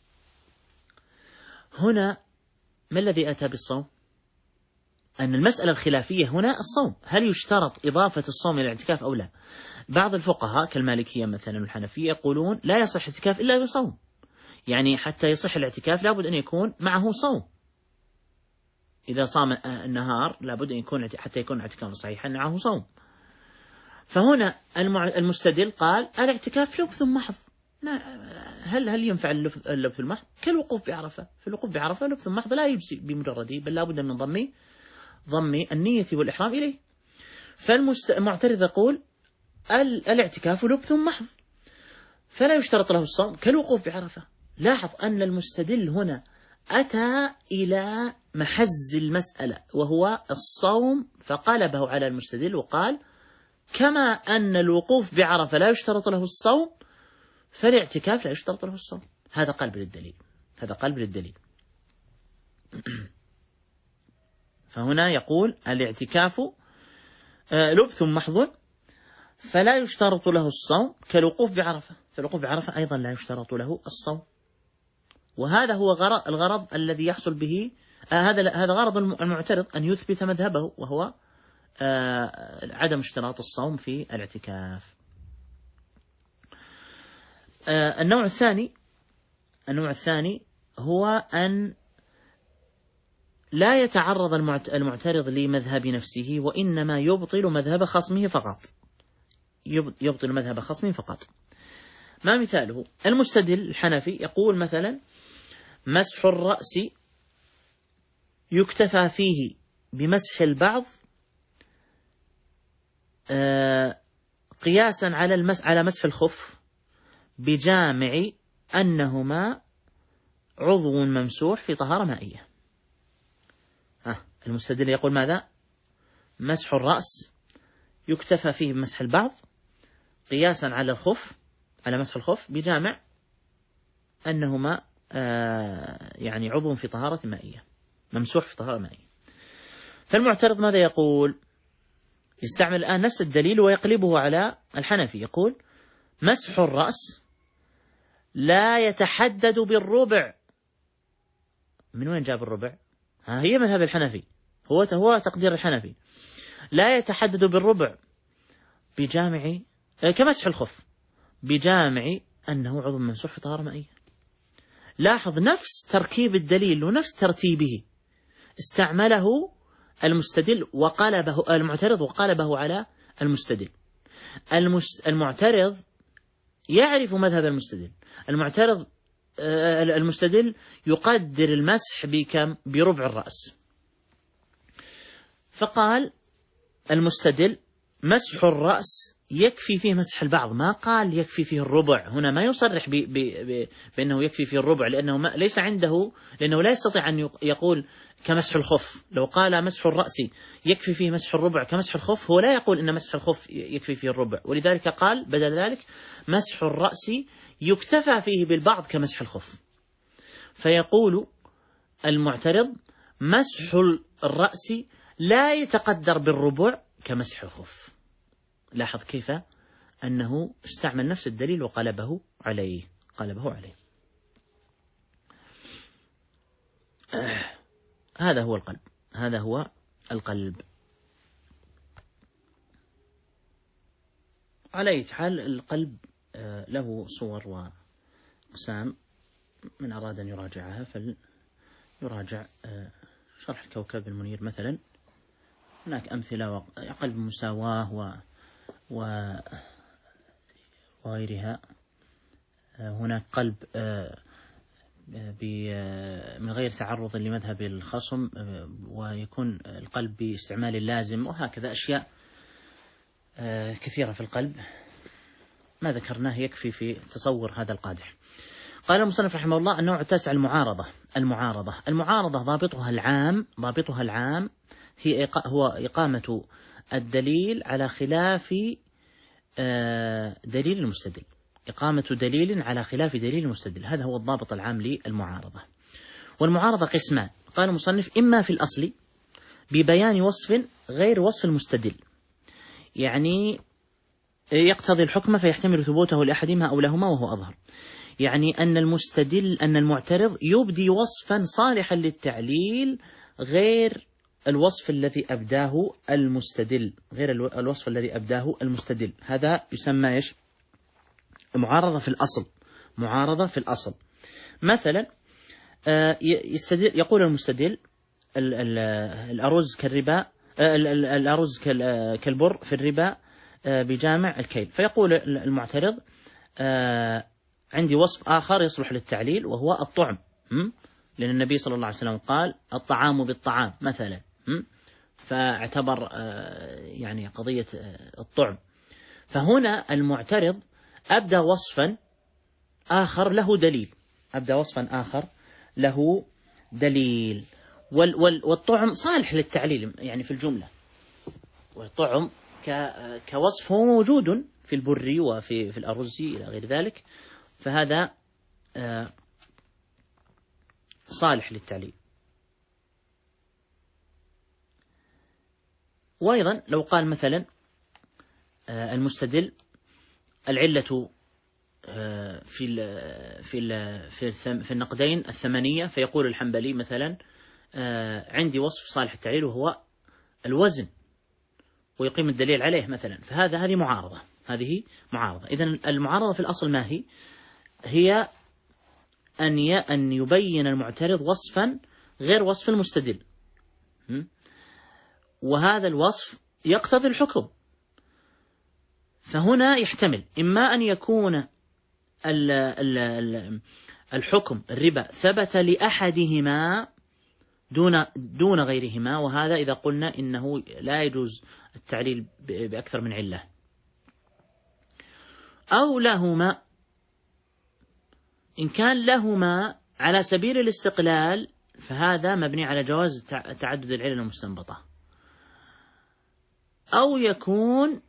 هنا ما الذي أتى بالصوم؟ أن المسألة الخلافية هنا الصوم، هل يشترط إضافة الصوم إلى الاعتكاف أو لا؟ بعض الفقهاء كالمالكية مثلا والحنفية يقولون لا يصح اعتكاف إلا بصوم، يعني حتى يصح الاعتكاف لابد أن يكون معه صوم. إذا صام النهار لابد أن يكون حتى يكون اعتكافا صحيحا معه صوم. فهنا المستدل قال الاعتكاف لبث محض، هل ينفع اللبث المحض؟ كالوقوف بعرفة، في الوقوف بعرفة لبث محض لا يجزي بمجرده، بل لابد من ضم النية والإحرام إليه. فالمعترض يقول الاعتكاف لبث محض فلا يشترط له الصوم كالوقوف بعرفة. لاحظ أن المستدل هنا أتى إلى محز المسألة وهو الصوم، فقلبه على المستدل وقال كما أن الوقوف بعرفة لا يشترط له الصوم فالاعتكاف لا يشترط له الصوم. هذا قلب للدليل. فهنا يقول الاعتكاف لبث محض فلا يشترط له الصوم كالوقوف بعرفة، فالوقوف بعرفة أيضا لا يشترط له الصوم. وهذا هو الغرض الذي يحصل به هذا غرض المعترض أن يثبت مذهبه، وهو عدم اشتراط الصوم في الاعتكاف. النوع الثاني هو أن لا يتعرض المعترض لمذهب نفسه، وإنما يبطل مذهب خصمه فقط. ما مثاله؟ المستدل الحنفي يقول مثلا مسح الرأس يكتفى فيه بمسح البعض قياسا على مسح الخف بجامع أنهما عضو ممسوح في طهارة مائية. المستدل يقول ماذا؟ مسح الرأس يكتفى فيه بمسح البعض قياسا على مسح الخف بجامع أنهما يعني عضو في طهارة مائية، ممسوح في طهارة مائية. فالمعترض ماذا يقول؟ يستعمل الآن نفس الدليل ويقلبه على الحنفي، يقول مسح الرأس لا يتحدد بالربع. من وين جاب الربع؟ هي مذهب الحنفي، هو تقدير الحنفي، لا يتحدد بالربع بجامع كمسح الخف بجامع أنه عضو ممسوح في طهارة مائية. لاحظ نفس تركيب الدليل ونفس ترتيبه استعمله المستدل المعترض وقلبه على المستدل. المعترض يعرف مذهب المستدل. المستدل يقدر المسح بربع الرأس، فقال المستدل مسح الرأس يكفي فيه مسح البعض، ما قال يكفي فيه الربع. هنا ما يصرح بأنه يكفي فيه الربع، لأنه ليس عنده، لأنه لا يستطيع أن يقول كمسح الخف. لو قال مسح الرأس يكفي فيه مسح الربع كمسح الخف، هو لا يقول إن مسح الخف يكفي فيه الربع، ولذلك قال بدل ذلك مسح الرأس يكتفى فيه بالبعض كمسح الخف. فيقول المعترض مسح الرأس لا يتقدر بالربع كمسح الخف. لاحظ كيف أنه استعمل نفس الدليل وقلبه عليه. هذا هو القلب. على أي حال القلب له صور وأقسام، من أراد أن يراجعها فليراجع شرح الكوكب المنير مثلا هناك أمثلة قلب مساواة وغيرها. هناك قلب من غير تعرض لمذهب الخصم، ويكون القلب باستعمال اللازم، وهكذا أشياء كثيرة في القلب ما ذكرناه يكفي في تصور هذا القادح. قال المصنف رحمه الله: النوع التاسع المعارضة ضابطها العام هو إقامة الدليل على خلاف دليل المستدل. إقامة دليل على خلاف دليل المستدل، هذا هو الضابط العام للمعارضة. والمعارضة قسمان. قال المصنف: إما في الأصل ببيان وصف غير وصف المستدل، يعني يقتضي الحكم فيحتمل ثبوته لأحدهما أو لهما وهو أظهر، يعني أن المعترض يبدي وصفا صالحا للتعليل غير الوصف الذي أبداه المستدل، هذا يسمى إيش؟ معارضة في الأصل. مثلا يقول المستدل: الأرز كالبر في الربا بجامع الكيل، فيقول المعترض: عندي وصف آخر يصلح للتعليل وهو الطعم، لأن النبي صلى الله عليه وسلم قال: الطعام بالطعام مثلا، فاعتبر يعني قضية الطعم. فهنا المعترض أبدى وصفا آخر له دليل، والطعم صالح للتعليل يعني في الجملة، والطعم كوصف هو موجود في البر وفي الأرز إلى غير ذلك، فهذا صالح للتعليل. وأيضا لو قال مثلا المستدل: العلة في النقدين الثمنية، فيقول الحنبلي مثلا: عندي وصف صالح التعليل وهو الوزن، ويقيم الدليل عليه مثلا، هذه معارضة. إذن المعارضة في الأصل ما هي أن يبين المعترض وصفا غير وصف المستدل، وهذا الوصف يقتضي الحكم. فهنا يحتمل إما أن يكون الحكم الربا ثبت لأحدهما دون غيرهما، وهذا إذا قلنا إنه لا يجوز التعليل بأكثر من علة، أو لهما، إن كان لهما على سبيل الاستقلال فهذا مبني على جواز تعدد العلل المستنبطة، أو يكون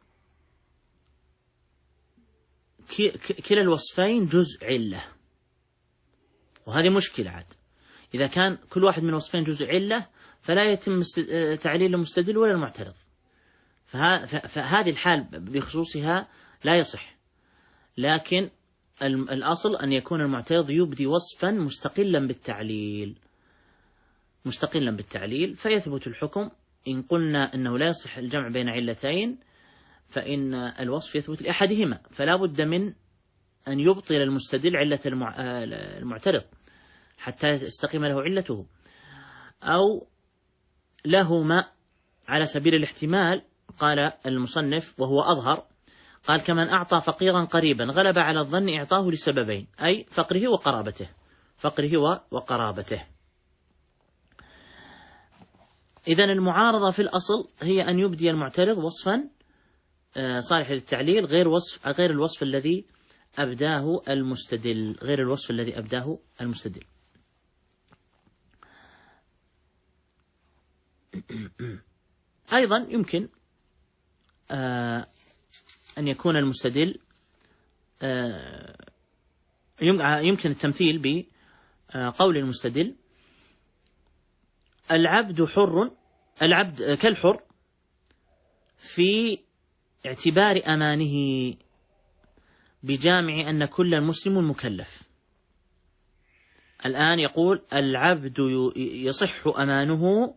كلا الوصفين جزء علة، وهذه مشكلة عاد. إذا كان كل واحد من الوصفين جزء علة فلا يتم تعليل المستدل ولا المعترض، فهذه الحال بخصوصها لا يصح. لكن الأصل أن يكون المعترض يبدي وصفا مستقلا بالتعليل فيثبت الحكم. إن قلنا أنه لا يصح الجمع بين علتين فإن الوصف يثبت لأحدهما، فلا بد من أن يبطل المستدل علة المعترض حتى يستقيم له علته. أو لهما على سبيل الاحتمال، قال المصنف وهو أظهر، قال: كمن أعطى فقيرا قريبا غلب على الظن إعطاه لسببين، أي فقره وقرابته. إذن المعارضة في الأصل هي أن يبدي المعترض وصفا صالح للتعليل غير الوصف الذي أبداه المستدل. أيضا يمكن أن يكون المستدل يمكن التمثيل بقول المستدل: العبد كالحر في اعتبار أمانه بجامع أن كل مسلم مكلف. الآن يقول العبد يصح أمانه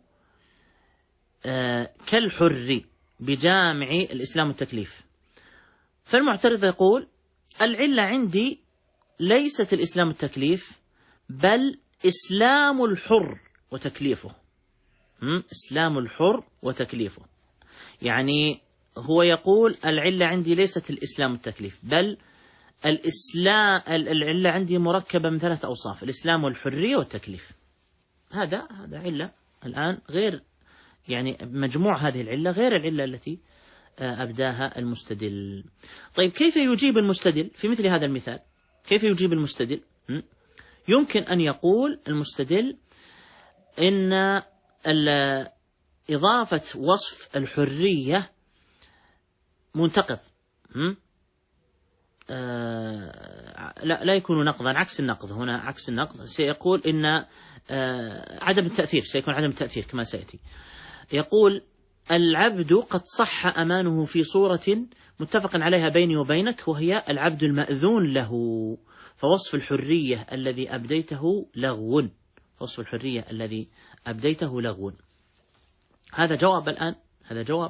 كالحر بجامع الإسلام والتكليف، فالمعترض يقول: العلة عندي ليست الإسلام والتكليف، بل إسلام الحر وتكليفه. إسلام الحر وتكليفه. يعني هو يقول العلة عندي ليست الإسلام والتكليف، بل الإسلام العلة عندي مركبة من 3 أوصاف: الإسلام والحرية والتكليف. هذا علة الآن غير، يعني مجموع هذه العلة غير العلة التي أبداها المستدل. طيب كيف يجيب المستدل في مثل هذا المثال؟ كيف يجيب المستدل؟ يمكن أن يقول المستدل إن إضافة وصف الحرية منتقض. لا يكون نقضا، عكس النقض. هنا عكس النقض، سيقول إن عدم التأثير، سيكون عدم التأثير كما سيأتي. يقول العبد قد صح أمانه في صورة متفق عليها بيني وبينك، وهي العبد المأذون له، فوصف الحرية الذي أبديته لغو. وصف الحرية الذي أبديته لغو. هذا جواب الآن، هذا جواب.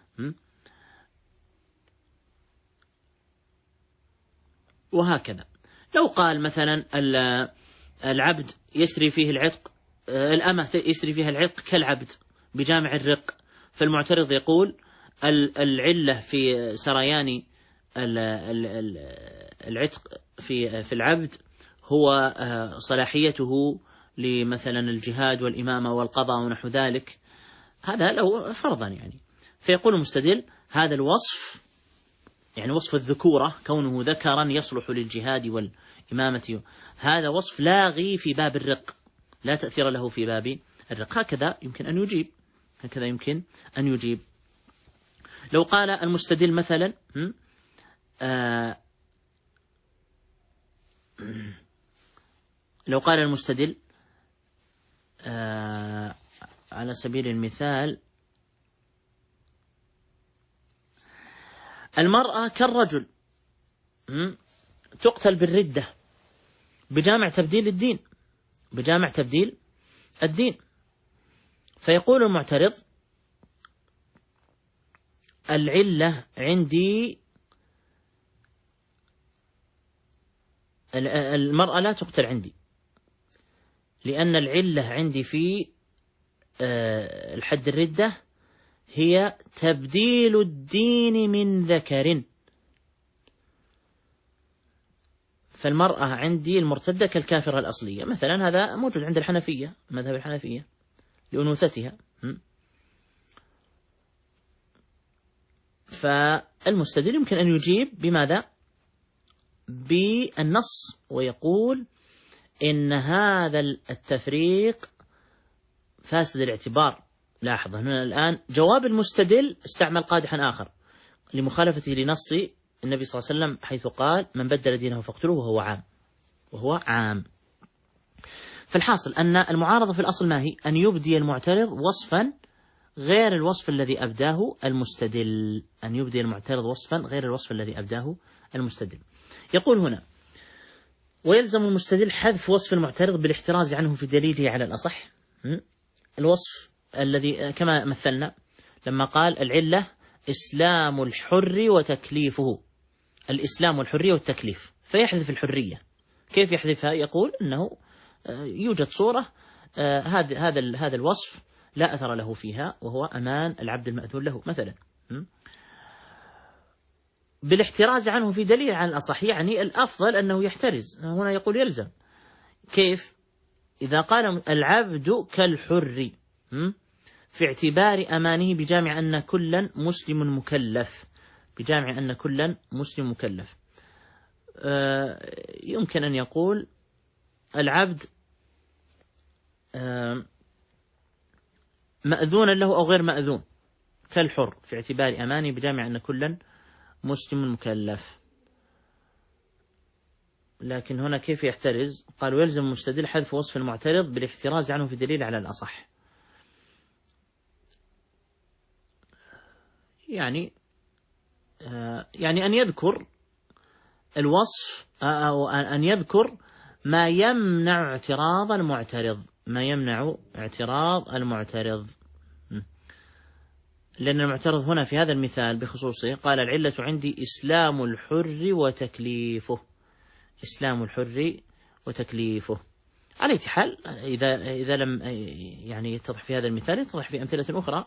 وهكذا لو قال مثلا العبد يسري فيه العتق، الأمة يسري فيها العتق كالعبد بجامع الرق، فالمعترض يقول العلة في سريان العتق في العبد هو صلاحيته لمثلا الجهاد والإمامة والقضاء ونحو ذلك. هذا لو فرضا يعني. فيقول المستدل هذا الوصف، يعني وصف الذكورة، كونه ذكرا يصلح للجهاد والإمامة، هذا وصف لاغي في باب الرق، لا تأثير له في باب الرق. هكذا يمكن أن يجيب، هكذا يمكن أن يجيب. لو قال المستدل مثلا لو قال المستدل على سبيل المثال المرأة كالرجل تقتل بالردة بجامع تبديل الدين، بجامع تبديل الدين. فيقول المعترض العلة عندي المرأة لا تقتل عندي، لأن العلة عندي في الحد الردة هي تبديل الدين من ذكر، فالمرأة عندي المرتدة كالكافرة الأصلية مثلا. هذا موجود عند الحنفية، مذهب الحنفية لأنوثتها. فالمستدل يمكن أن يجيب بماذا؟ بالنص، ويقول إن هذا التفريق فاسد الاعتبار. لاحظ هنا الآن جواب المستدل استعمل قادحا آخر لمخالفته لنص النبي صلى الله عليه وسلم، حيث قال من بدل دينه فاقتلوه وهو عام. فالحاصل أن المعارضة في الأصل ما هي؟ أن يبدي المعترض وصفا غير الوصف الذي أبداه المستدل، أن يبدي المعترض وصفا غير الوصف الذي أبداه المستدل. يقول هنا ويلزم المستدل حذف وصف المعترض بالاحتراز عنه في دليله على الأصح. الوصف الذي كما مثلنا لما قال العلة إسلام الحر وتكليفه، الإسلام والحرية والتكليف، فيحذف الحرية. كيف يحذفها؟ يقول أنه يوجد صورة هذا الوصف لا أثر له فيها، وهو أمان العبد المأذون له مثلا، بالاحتراز عنه في دليل على الأصح. يعني الأفضل أنه يحترز. هنا يقول يلزم. كيف؟ إذا قال العبد كالحر في اعتبار أمانه بجامع أن كلا مسلم مكلف، بجامع أن كلا مسلم مكلف، يمكن أن يقول العبد مأذون له أو غير مأذون كالحر في اعتبار أمانه بجامع أن كلا مسلم مكلف. لكن هنا كيف يحترز؟ قال ويلزم المستدل حذف وصف المعترض بالاحتراز عنه في دليل على الأصح. يعني أن يذكر الوصف أو أن يذكر ما يمنع اعتراض المعترض، ما يمنع اعتراض المعترض. لأن المعترض هنا في هذا المثال بخصوصه قال العلة عندي إسلام الحر وتكليفه، إسلام الحر وتكليفه. على أي حال إذا لم يعني يتضح في هذا المثال يتضح في أمثلة أخرى،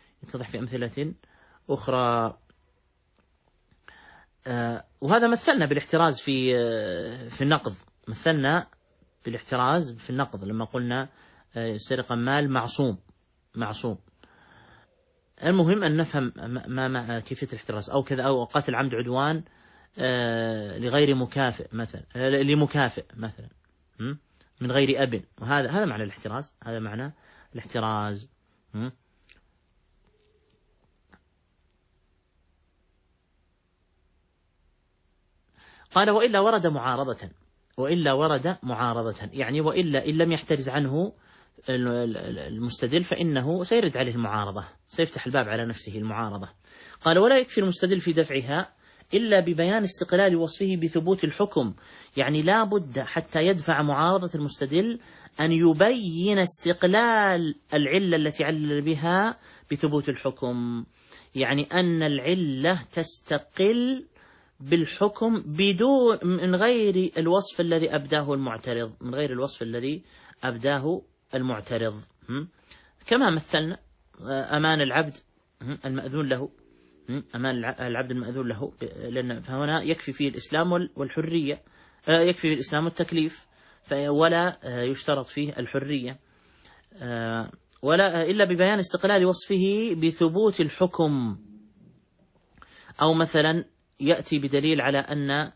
وهذا مثلنا بالاحتراز في النقض، لما قلنا سرقة مال معصوم. المهم أن نفهم ما كيفية الاحتراز، أو كذا، أو قتل عمد عدوان لغير مكافئ مثلا، لمكافئ مثلا من غير أب، وهذا معنى الاحتراز. قال وإلا ورد معارضة، يعني وإلا إن لم يحترز عنه المستدل فإنه سيرد عليه المعارضة، سيفتح الباب على نفسه المعارضة. قال ولا يكفي المستدل في دفعها إلا ببيان استقلال وصفه بثبوت الحكم، يعني لا بد حتى يدفع معارضة المستدل أن يبين استقلال العلة التي علل بها بثبوت الحكم، يعني أن العلة تستقل بالحكم من غير الوصف الذي أبداه المعترض، كما مثلنا أمان العبد المأذون له، لأن فهنا يكفي فيه الإسلام والحرية، يكفي فيه الإسلام والتكليف، ولا يشترط فيه الحرية، ولا إلا ببيان استقلال وصفه بثبوت الحكم. أو مثلا يأتي بدليل على أن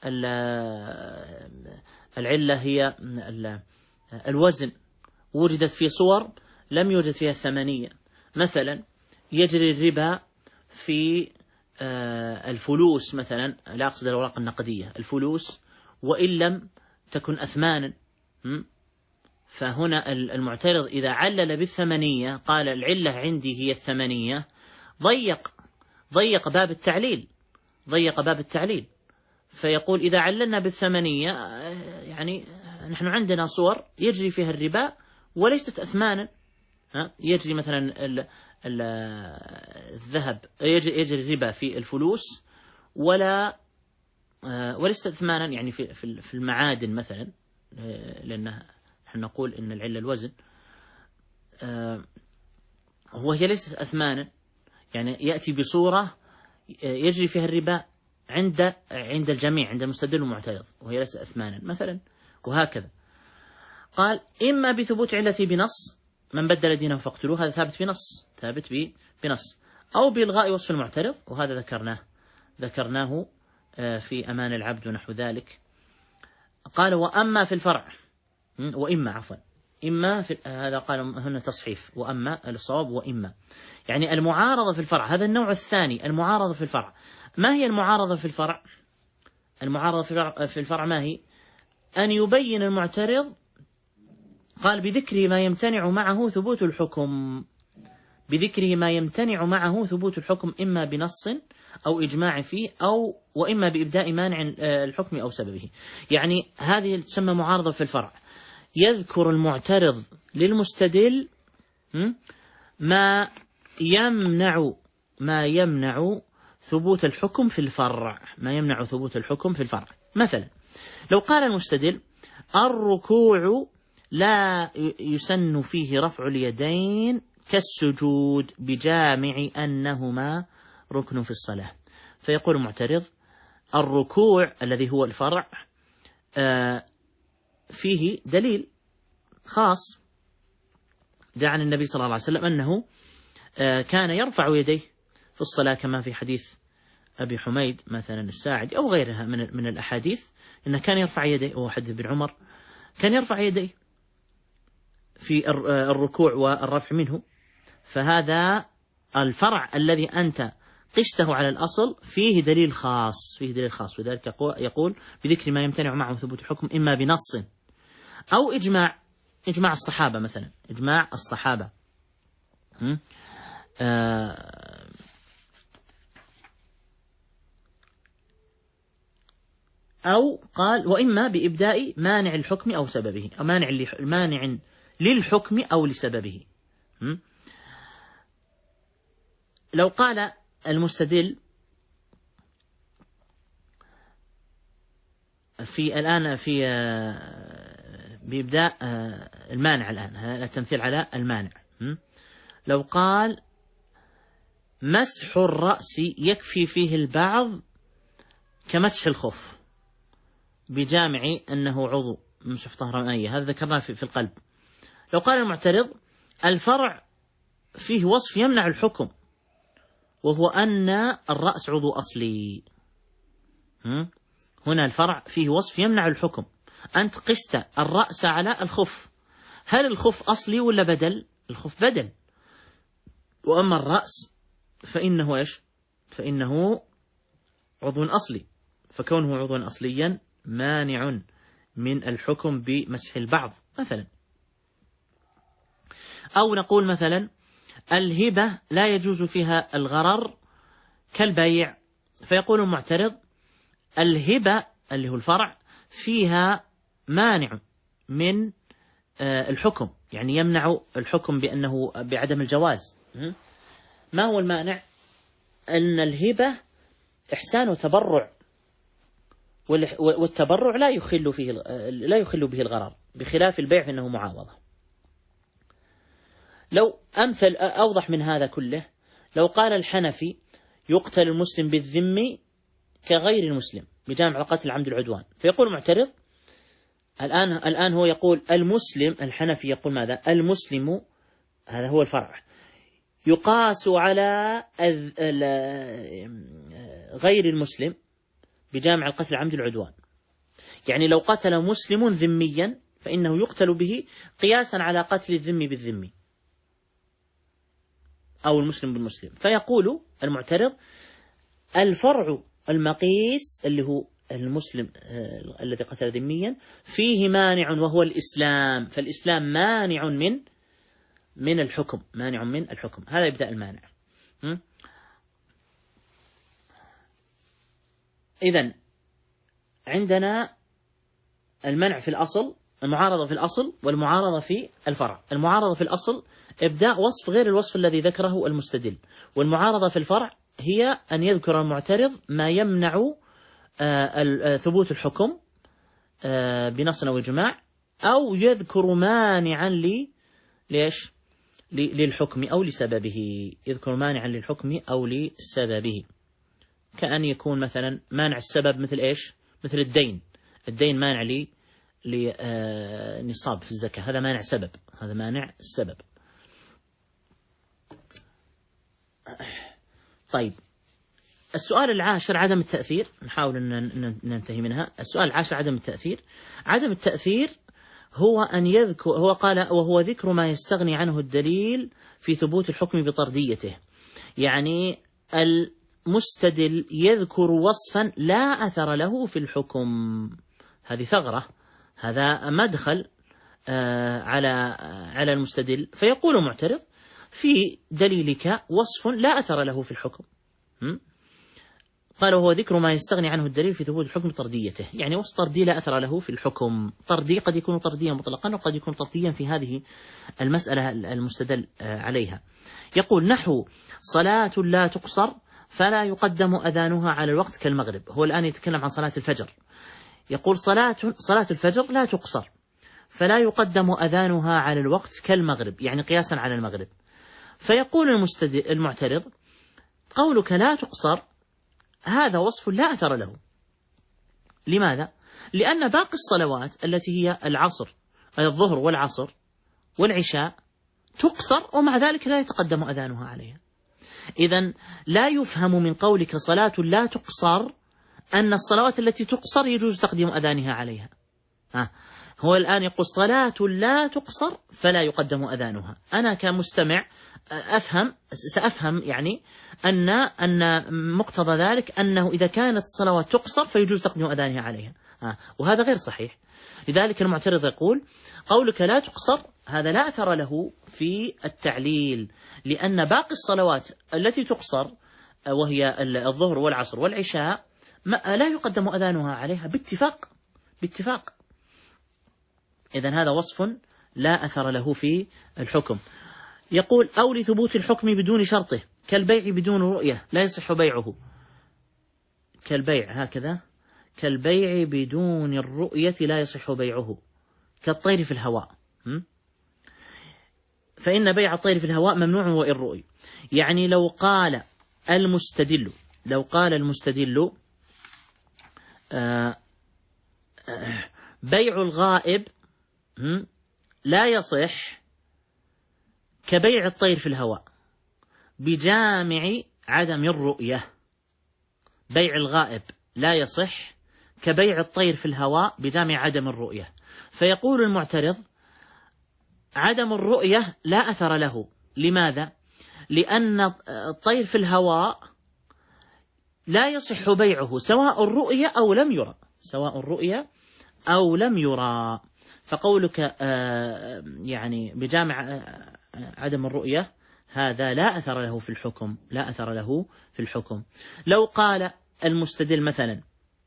العلة هي الوزن، وجدت في صور لم يوجد فيها الثمنية، مثلا يجري الربا في الفلوس مثلا، لا أقصد الأوراق النقدية، الفلوس، وإن لم تكن أثمانا. فهنا المعترض إذا علل بالثمنية قال العلة عندي هي الثمنية، ضيق باب التعليل، فيقول إذا عللنا بالثمنية يعني نحن عندنا صور يجري فيها الربا وليست أثمانا، يجري مثلا الذهب، يجري الربا في الفلوس وليست أثمانا، يعني في المعادن مثلا، لأن نحن نقول إن العلة الوزن، وهي ليست أثمانا، يعني يأتي بصورة يجري فيها الربا عند الجميع، عند المستدل والمعترض، وهي ليست أثمانا مثلا، وهكذا. قال إما بثبوت علته بنص، من بدل دينه فاقتلوه، هذا ثابت بنص، أو بإلغاء وصف المعترض، وهذا ذكرناه في أمان العبد ونحو ذلك. قال وأما في الفرع، إما في هذا قال هنا تصحيف، وأما الصواب وإما، يعني المعارضة في الفرع، هذا النوع الثاني، المعارضة في الفرع. ما هي المعارضة في الفرع؟ المعارضة في الفرع ما هي؟ أن يبين المعترض، قال بذكر ما يمتنع معه ثبوت الحكم، إما بنص أو إجماع فيه، وإما بإبداء مانع الحكم أو سببه. يعني هذه تسمى معارضة في الفرع، يذكر المعترض للمستدل ما يمنع ثبوت الحكم في الفرع. مثلا لو قال المستدل الركوع لا يسن فيه رفع اليدين كالسجود بجامع أنهما ركن في الصلاة، فيقول المعترض الركوع الذي هو الفرع فيه دليل خاص جاء عن النبي صلى الله عليه وسلم أنه كان يرفع يديه في الصلاة، كما في حديث أبي حميد مثلا الساعدي أو غيرها من الأحاديث، إنه كان يرفع يديه، أو حديث ابن عمر كان يرفع يديه في الركوع والرفع منه. فهذا الفرع الذي أنت قسته على الأصل فيه دليل خاص، وذلك يقول بذكر ما يمتنع معه ثبوت الحكم، إما بنص أو إجماع الصحابة مثلا، أو قال وإما بإبداء مانع الحكم أو سببه، أو مانع للحكم أو لسببه. لو قال المستدل بإبداء المانع الآن، هذا التمثيل على المانع. لو قال مسح الرأس يكفي فيه البعض كمسح الخف، بجامع أنه عضو مسح طهر مائية، هذا ذكرناه في القلب. لو قال المعترض الفرع فيه وصف يمنع الحكم، وهو أن الرأس عضو أصلي. هنا الفرع فيه وصف يمنع الحكم، أنت قست الرأس على الخف، هل الخف أصلي ولا بدل؟ الخف بدل، وأما الرأس فإنه إيش؟ فإنه عضو أصلي، فكونه عضوا أصليا مانع من الحكم بمسح البعض مثلا. أو نقول مثلا الهبة لا يجوز فيها الغرر كالبيع، فيقول المعترض الهبة اللي هو الفرع فيها مانع من الحكم، يعني يمنع الحكم بأنه بعدم الجواز. ما هو المانع؟ أن الهبة إحسان وتبرع، والتبرع لا يخل به الغرر، بخلاف البيع فإنه معاوضة. لو أمثل أوضح من هذا كله، لو قال الحنفي يقتل المسلم بالذم كغير المسلم بجامع قتل العمد العدوان، فيقول المعترض الآن هو يقول المسلم، الحنفي يقول ماذا؟ المسلم هذا هو الفرع يقاس على غير المسلم بجامع القتل العمد العدوان، يعني لو قتل مسلم ذميا فإنه يقتل به قياسا على قتل الذمي بالذمي أو المسلم بالمسلم. فيقول المعترض الفرع المقيس اللي هو المسلم الذي قتل ذميا فيه مانع وهو الإسلام، فالإسلام مانع من الحكم، مانع من الحكم، هذا يبدأ المانع. إذن عندنا المنع في الأصل، المعارضة في الأصل والمعارضة في الفرع. المعارضة في الأصل إبداء وصف غير الوصف الذي ذكره المستدل، والمعارضة في الفرع هي أن يذكر المعترض ما يمنع ثبوت الحكم بنص أو إجماع، أو يذكر مانعا ليش؟ للحكم أو لسببه، يذكر مانعا للحكم أو لسببه، كأن يكون مثلا مانع السبب مثل إيش؟ مثل الدين مانع لنصاب في الزكاة، هذا مانع سبب، هذا مانع السبب. طيب السؤال العاشر عدم التأثير، نحاول أن ننتهي منها. السؤال العاشر عدم التأثير. عدم التأثير هو أن يذكر، هو قال وهو ذكر ما يستغني عنه الدليل في ثبوت الحكم بطرديته، يعني المستدل يذكر وصفا لا أثر له في الحكم، هذه ثغرة، هذا مدخل على المستدل، فيقول معترض في دليلك وصف لا أثر له في الحكم. قال وهو ذكر ما يستغني عنه الدليل في ثبوت الحكم طرديته، يعني وصف طردي لا أثر له في الحكم. طردي قد يكون طرديا مطلقا وقد يكون طرديا في هذه المسألة المستدل عليها. يقول نحو صلاة لا تقصر فلا يقدم أذانها على الوقت كالمغرب، هو الآن يتكلم عن صلاة الفجر، يقول صلاة الفجر لا تقصر فلا يقدم أذانها على الوقت كالمغرب، يعني قياسا على المغرب. فيقول المعترض قولك لا تقصر هذا وصف لا أثر له. لماذا؟ لأن باقي الصلوات التي هي العصر، الظهر والعصر والعشاء تقصر ومع ذلك لا يتقدم أذانها عليها. إذن لا يفهم من قولك صلاة لا تقصر أن الصلوات التي تقصر يجوز تقديم أذانها عليها. هو الآن يقول صلاة لا تقصر فلا يقدم أذانها، أنا كمستمع سأفهم يعني أن مقتضى ذلك أنه إذا كانت الصلوات تقصر فيجوز تقديم أذانها عليها، وهذا غير صحيح. لذلك المعترض يقول قولك لا تقصر هذا لا أثر له في التعليل، لأن باقي الصلوات التي تقصر وهي الظهر والعصر والعشاء لا يقدم أذانها عليها باتفاق. إذن هذا وصف لا أثر له في الحكم. يقول أو لثبوت الحكم بدون شرطه كالبيع بدون رؤية لا يصح بيعه، كالبيع هكذا، كالبيع بدون الرؤية لا يصح بيعه، كالطير في الهواء، فإن بيع الطير في الهواء ممنوع وإن رؤي. يعني لو قال المستدل بيع الغائب لا يصح كبيع الطير في الهواء بجامع عدم الرؤية. بيع الغائب لا يصح كبيع الطير في الهواء بجامع عدم الرؤية. فيقول المعترض عدم الرؤية لا أثر له. لماذا؟ لأن الطير في الهواء لا يصح بيعه سواء الرؤية أو لم يرى. فقولك يعني بجامع عدم الرؤية هذا لا أثر له في الحكم. لو قال المستدل مثلا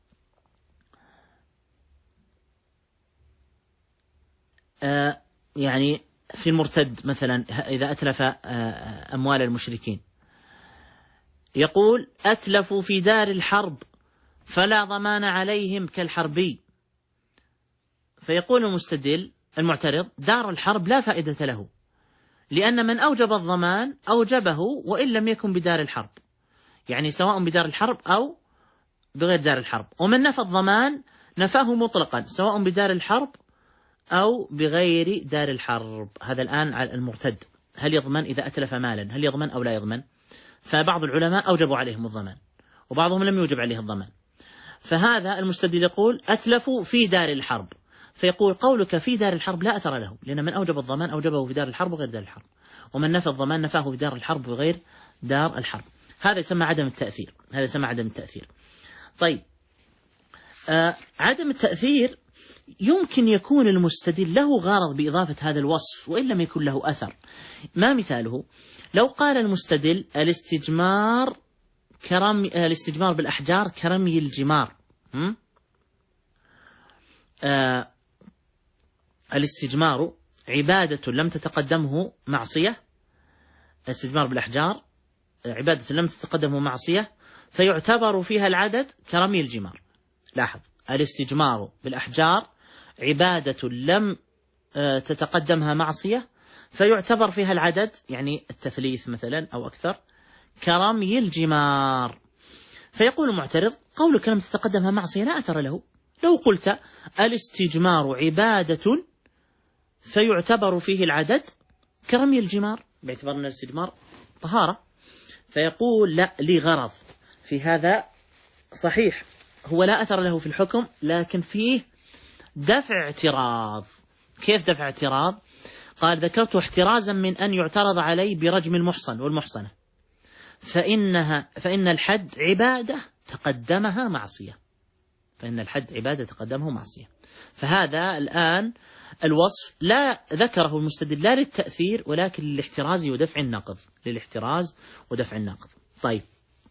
يعني في المرتد مثلا إذا أتلف أموال المشركين، يقول أتلفوا في دار الحرب فلا ضمان عليهم كالحربي. فيقول المعترض دار الحرب لا فائدة له، لأن من أوجب الضمان أوجبه وإن لم يكن بدار الحرب، يعني سواء بدار الحرب أو بغير دار الحرب. ومن نفى الضمان نفاه مطلقا سواء بدار الحرب أو بغير دار الحرب. هذا الآن على المرتد، هل يضمن إذا أتلف مالا، هل يضمن أو لا يضمن؟ فبعض العلماء أوجبوا عليهم الضمان وبعضهم لم يوجب عليه الضمان. فهذا المستدل يقول أتلفوا في دار الحرب، فيقول قولك في دار الحرب لا أثر له، لأن من أوجب الضمان أوجبه في دار الحرب وغير دار الحرب، ومن نفى الضمان نفاه في دار الحرب وغير دار الحرب. هذا يسمى عدم التأثير. طيب عدم التأثير يمكن يكون المستدل له غرض بإضافة هذا الوصف وإن لم يكن له أثر. ما مثاله؟ لو قال المستدل الاستجمار بالأحجار كرمي الجمار، الاستجمار عبادة لم تتقدمه معصية، الاستجمار بالأحجار عبادة لم تتقدمه معصية فيعتبر فيها العدد كرمي الجمار. لاحظ، الاستجمار بالأحجار عبادة لم تتقدمها معصية فيعتبر فيها العدد، يعني التثليث مثلا أو أكثر، كرمي الجمار. فيقول المعترض قولك لم تتقدمها معصية لا أثر له. لو قلت الاستجمار عبادة فيعتبر فيه العدد كرمي الجمار باعتبار أن الاستجمار طهارة، فيقول لا، لي غرض في هذا صحيح، هو لا أثر له في الحكم لكن فيه دفع اعتراض. كيف دفع اعتراض؟ قال ذكرت احترازا من أن يعترض علي برجم المحصن والمحصنة فإن الحد عبادة تقدمها معصية. فهذا الآن الوصف لا ذكره المستدل لا للتأثير ولكن للاحتراز ودفع الناقض. طيب،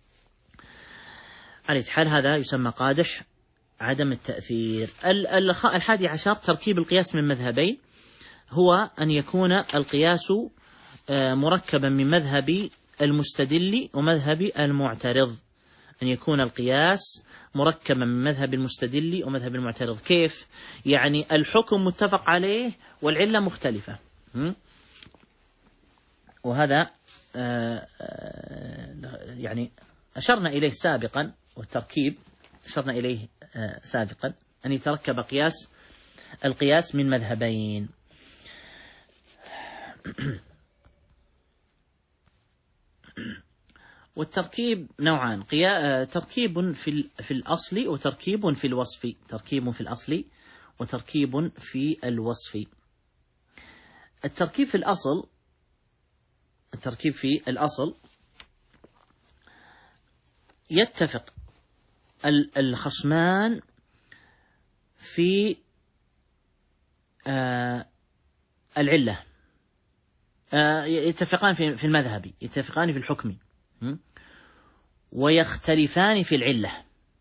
على حال هذا يسمى قادح عدم التأثير. 11 تركيب القياس من مذهبين، هو أن يكون القياس مركبا من مذهب المستدل ومذهب المعترض. أن يكون القياس مركبا من مذهب المستدل ومذهب المعترض. كيف؟ يعني الحكم متفق عليه والعلة مختلفة. وهذا يعني أشرنا إليه سابقا، والتركيب أشرنا إليه سابقا أن يتركب القياس من مذهبين. والتركيب نوعان، تركيب في الأصل وتركيب في الوصف. تركيب في الأصل وتركيب في الوصف. التركيب في الأصل يتفق الخصمان في العلة، يتفقان في المذهب، يتفقان في الحكم، ويختلفان في العلة.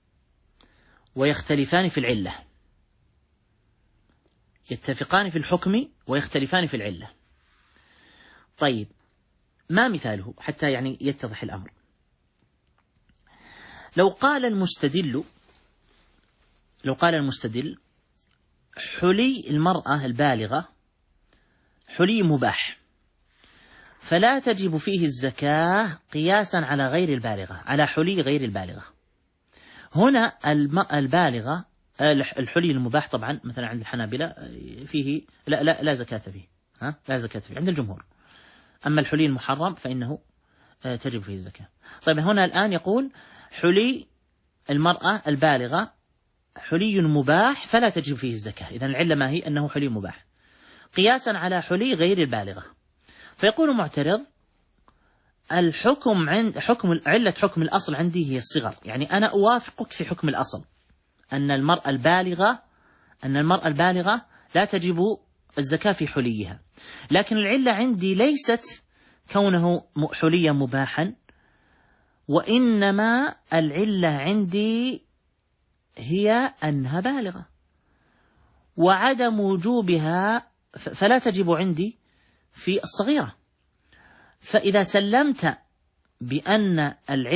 يتفقان في الحكم ويختلفان في العلة. طيب، ما مثاله حتى يعني يتضح الأمر؟ لو قال المستدل حلي المرأة البالغة حلي مباح، فلا تجب فيه الزكاة قياسا على غير البالغة، على حلي غير البالغة. هنا البالغة الحلي المباح طبعا مثلا عند الحنابلة فيه لا زكاة فيه، لا زكاة فيه عند الجمهور. أما الحلي المحرم فإنه تجب فيه الزكاة. طيب هنا الآن يقول حلي المرأة البالغة حلي مباح فلا تجب فيه الزكاة. إذن العلة ما هي؟ أنه حلي مباح قياسا على حلي غير البالغة. فيقول معترض الحكم عند علة حكم الأصل عندي هي الصغر، يعني أنا أوافقك في حكم الأصل أن المرأة البالغة لا تجب الزكاة في حليها، لكن العلة عندي ليست كونه حليا مباحا، وإنما العلة عندي هي أنها بالغة، وعدم وجوبها فلا تجب عندي في الصغيرة. فإذا سلمت بأن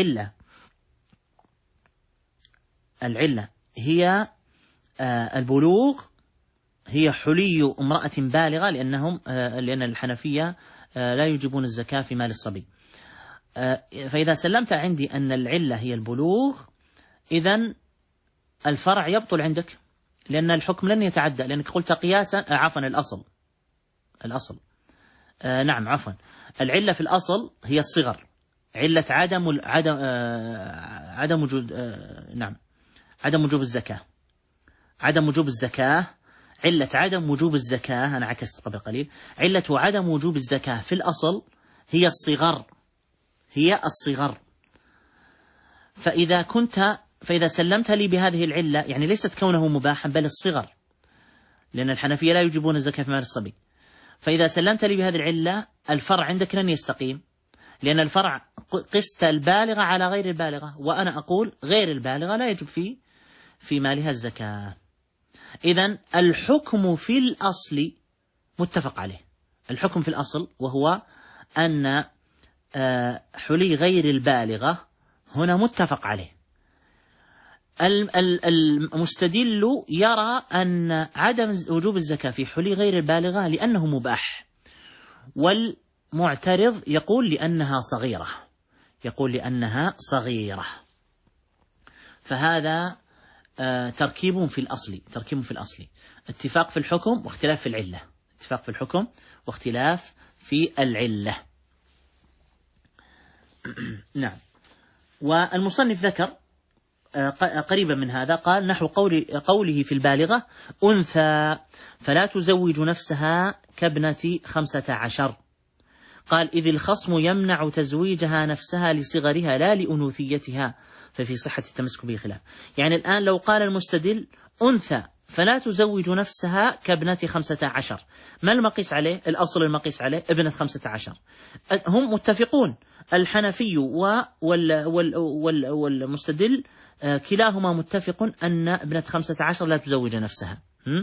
العلة هي البلوغ، هي حلي امرأة بالغة، لأن الحنفية لا يجبون الزكاة في مال الصبي. فإذا سلمت عندي أن العلة هي البلوغ، إذن الفرع يبطل عندك، لأن الحكم لن يتعدى، لأنك قلت قياسا الأصل العلة في الأصل هي الصغر، علة عدم وجوب الزكاة، علة عدم وجوب الزكاة، أنا عكست قبل قليل، علة عدم وجوب الزكاة في الأصل هي الصغر. فإذا سلمت لي بهذه العلة، يعني ليست كونه مباحا بل الصغر، لأن الحنفية لا يجبون الزكاة في مال الصبي. فإذا سلمت لي بهذه العلة الفرع عندك لن يستقيم، لأن الفرع قست البالغة على غير البالغة، وأنا أقول غير البالغة لا يجب في مالها الزكاة. إذن الحكم في الأصل متفق عليه، الحكم في الأصل وهو أن حلي غير البالغة هنا متفق عليه. المستدل يرى أن عدم وجوب الزكاة في حلي غير البالغة لأنه مباح، والمعترض يقول لأنها صغيرة. فهذا تركيب في الأصل، اتفاق في الحكم واختلاف في العلة. نعم. والمصنف ذكر قريبا من هذا، قال نحو قوله في البالغة أنثى فلا تزوج نفسها كابنة 15، قال إذ الخصم يمنع تزويجها نفسها لصغرها لا لأنوثيتها، ففي صحة التمسك به خلاف. يعني الآن لو قال المستدل أنثى فلا تزوج نفسها كابنة 15، ما المقيس عليه؟ الأصل المقيس عليه ابنة 15. هم متفقون، الحنفي والمستدل كلاهما متفق أن ابنة 15 لا تزوج نفسها.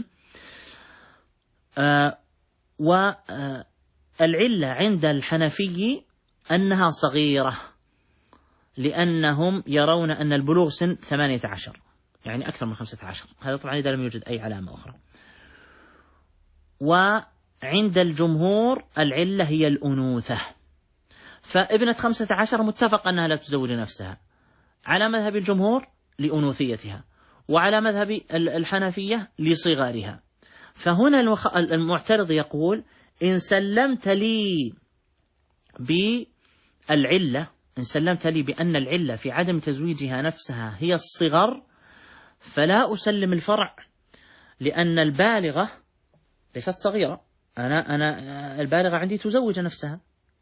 والعلة عند الحنفي أنها صغيرة، لأنهم يرون أن البلوغ سن 18، يعني أكثر من 15. هذا طبعا إذا لم يوجد أي علامة أخرى. وعند الجمهور العلة هي الأنوثة، فابنة 15 متفق أنها لا تزوج نفسها على مذهب الجمهور لأنوثيتها، وعلى مذهب الحنفية لصغارها. فهنا المعترض يقول إن سلمت لي بأن العلة في عدم تزويجها نفسها هي الصغر، فلا أسلم الفرع، لأن البالغة ليست صغيرة، أنا البالغة عندي تزوج نفسها.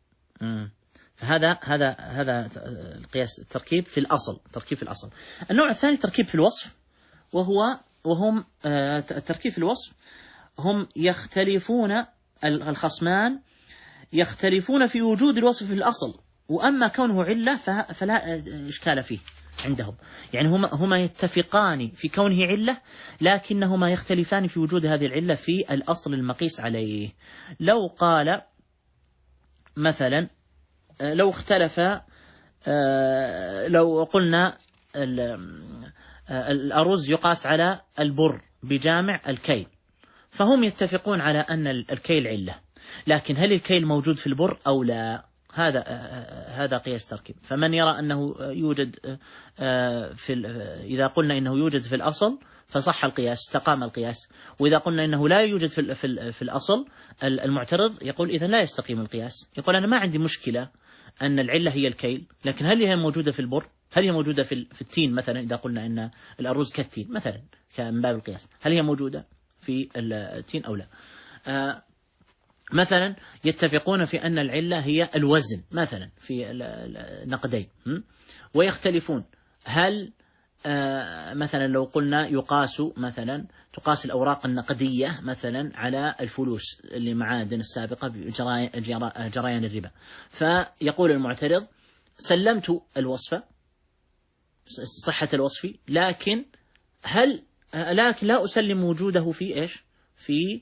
فهذا القياس التركيب في الأصل. النوع الثاني تركيب في الوصف، وهم التركيب في الوصف هم يختلفون، الخصمان يختلفون في وجود الوصف في الأصل، وأما كونه علة فلا إشكال فيه عندهم. يعني هما يتفقان في كونه علة، لكنهما يختلفان في وجود هذه العلة في الأصل المقيس عليه. لو قال مثلا، لو اختلف، لو قلنا الأرز يقاس على البر بجامع الكيل، فهم يتفقون على أن الكيل علة، لكن هل الكيل موجود في البر أو لا؟ هذا قياس تركيب. فمن يرى أنه يوجد إذا قلنا إنه يوجد في الأصل فصح القياس، استقام القياس. وإذا قلنا إنه لا يوجد في الأصل، المعترض يقول إذا لا يستقيم القياس. يقول أنا ما عندي مشكلة أن العلة هي الكيل، لكن هل هي موجودة في البر؟ هل هي موجودة في التين مثلا؟ إذا قلنا إن الأرز كالتين مثلا من باب القياس، هل هي موجودة في التين أو لا؟ مثلا يتفقون في أن العلة هي الوزن مثلا في النقدين، ويختلفون هل مثلا لو قلنا يقاس مثلا تقاس الأوراق النقدية مثلا على الفلوس اللي معادن السابقة بجريان الربا. فيقول المعترض سلمت الوصف، صحة الوصف، لكن لا أسلم وجوده في إيش؟ في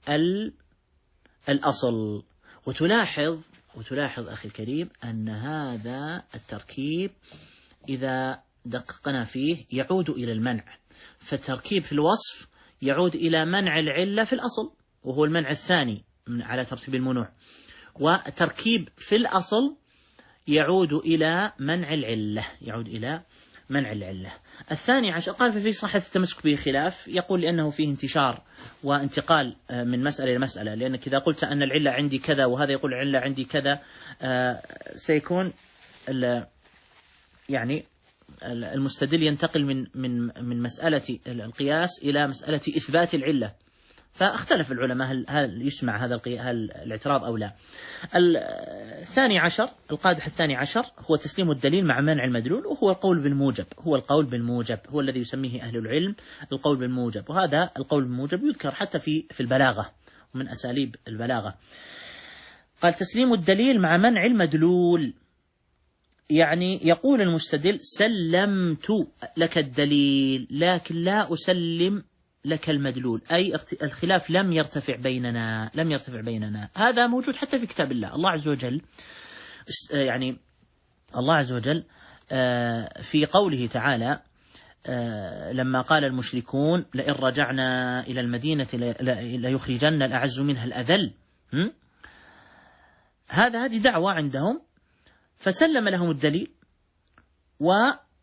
الأصل. وتلاحظ أخي الكريم أن هذا التركيب إذا دققنا فيه يعود إلى المنع، فالتركيب في الوصف يعود إلى منع العلة في الأصل، وهو المنع الثاني على ترتيب المنوع، والتركيب في الأصل يعود إلى منع العلة. الثاني عشر قال ففي صحة التمسك به خلاف، يقول لأنه فيه انتشار وانتقال من مسألة إلى مسألة، لأنك إذا قلت أن العلة عندي كذا وهذا يقول العلة عندي كذا سيكون يعني المستدل ينتقل من مسألة القياس إلى مسألة إثبات العلة، فاختلف العلماء هل يسمع هذا الاعتراض أو لا. الثاني عشر القادح الثاني عشر هو تسليم الدليل مع منع المدلول، وهو القول بالموجب، هو الذي يسميه أهل العلم القول بالموجب. وهذا القول بالموجب يذكر حتى في البلاغة، ومن أساليب البلاغة. قال تسليم الدليل مع منع المدلول، يعني يقول المستدل سلمت لك الدليل لكن لا أسلم لك المدلول، أي الخلاف لم يرتفع بيننا. هذا موجود حتى في كتاب الله. الله عز وجل في قوله تعالى لما قال المشركون لئن رجعنا إلى المدينة ليخرجن الأعز منها الأذل، هذه دعوة عندهم، فسلم لهم الدليل، و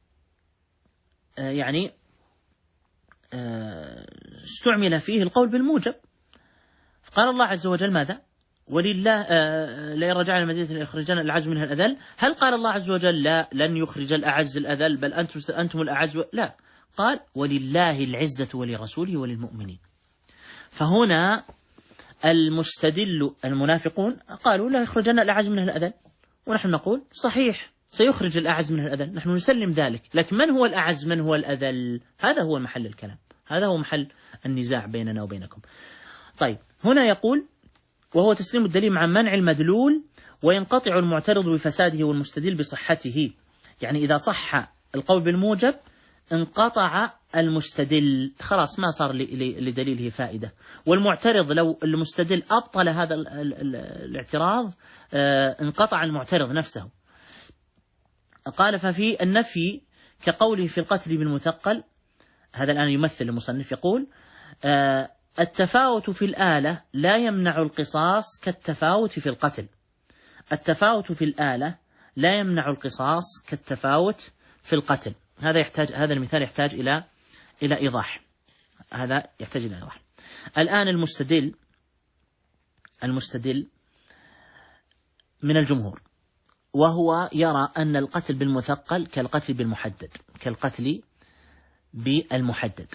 استعمل فيه القول بالموجب. قال الله عز وجل ماذا؟ ولله لا يرجع المدينة ليخرجن الأعز منها الأذل. هل قال الله عز وجل لا لن يخرج الأعز الأذل بل أنتم الأعز؟ لا، قال ولله العزة ولرسوله وللمؤمنين. فهنا المستدل المنافقون قالوا لا يخرجن الأعز منها الأذل، ونحن نقول صحيح سيخرج الأعز منها الأذل، نحن نسلم ذلك، لكن من هو الأعز من هو الأذل؟ هذا هو محل الكلام، هذا هو محل النزاع بيننا وبينكم. طيب هنا يقول وهو تسليم الدليل مع منع المدلول، وينقطع المعترض بفساده والمستدل بصحته. يعني إذا صح القول بالموجب انقطع المستدل، خلاص ما صار لدليله فائدة. والمعترض لو المستدل أبطل هذا الاعتراض انقطع المعترض نفسه. قال ففي النفي كقوله في القتل بالمثقل، هذا الآن يمثل المصنف، يقول التفاوت في الآلة لا يمنع القصاص كالتفاوت في القتل. التفاوت في الآلة لا يمنع القصاص كالتفاوت في القتل. هذا المثال يحتاج إلى إيضاح. الآن المستدل من الجمهور، وهو يرى أن القتل بالمثقل كالقتل بالمحدد.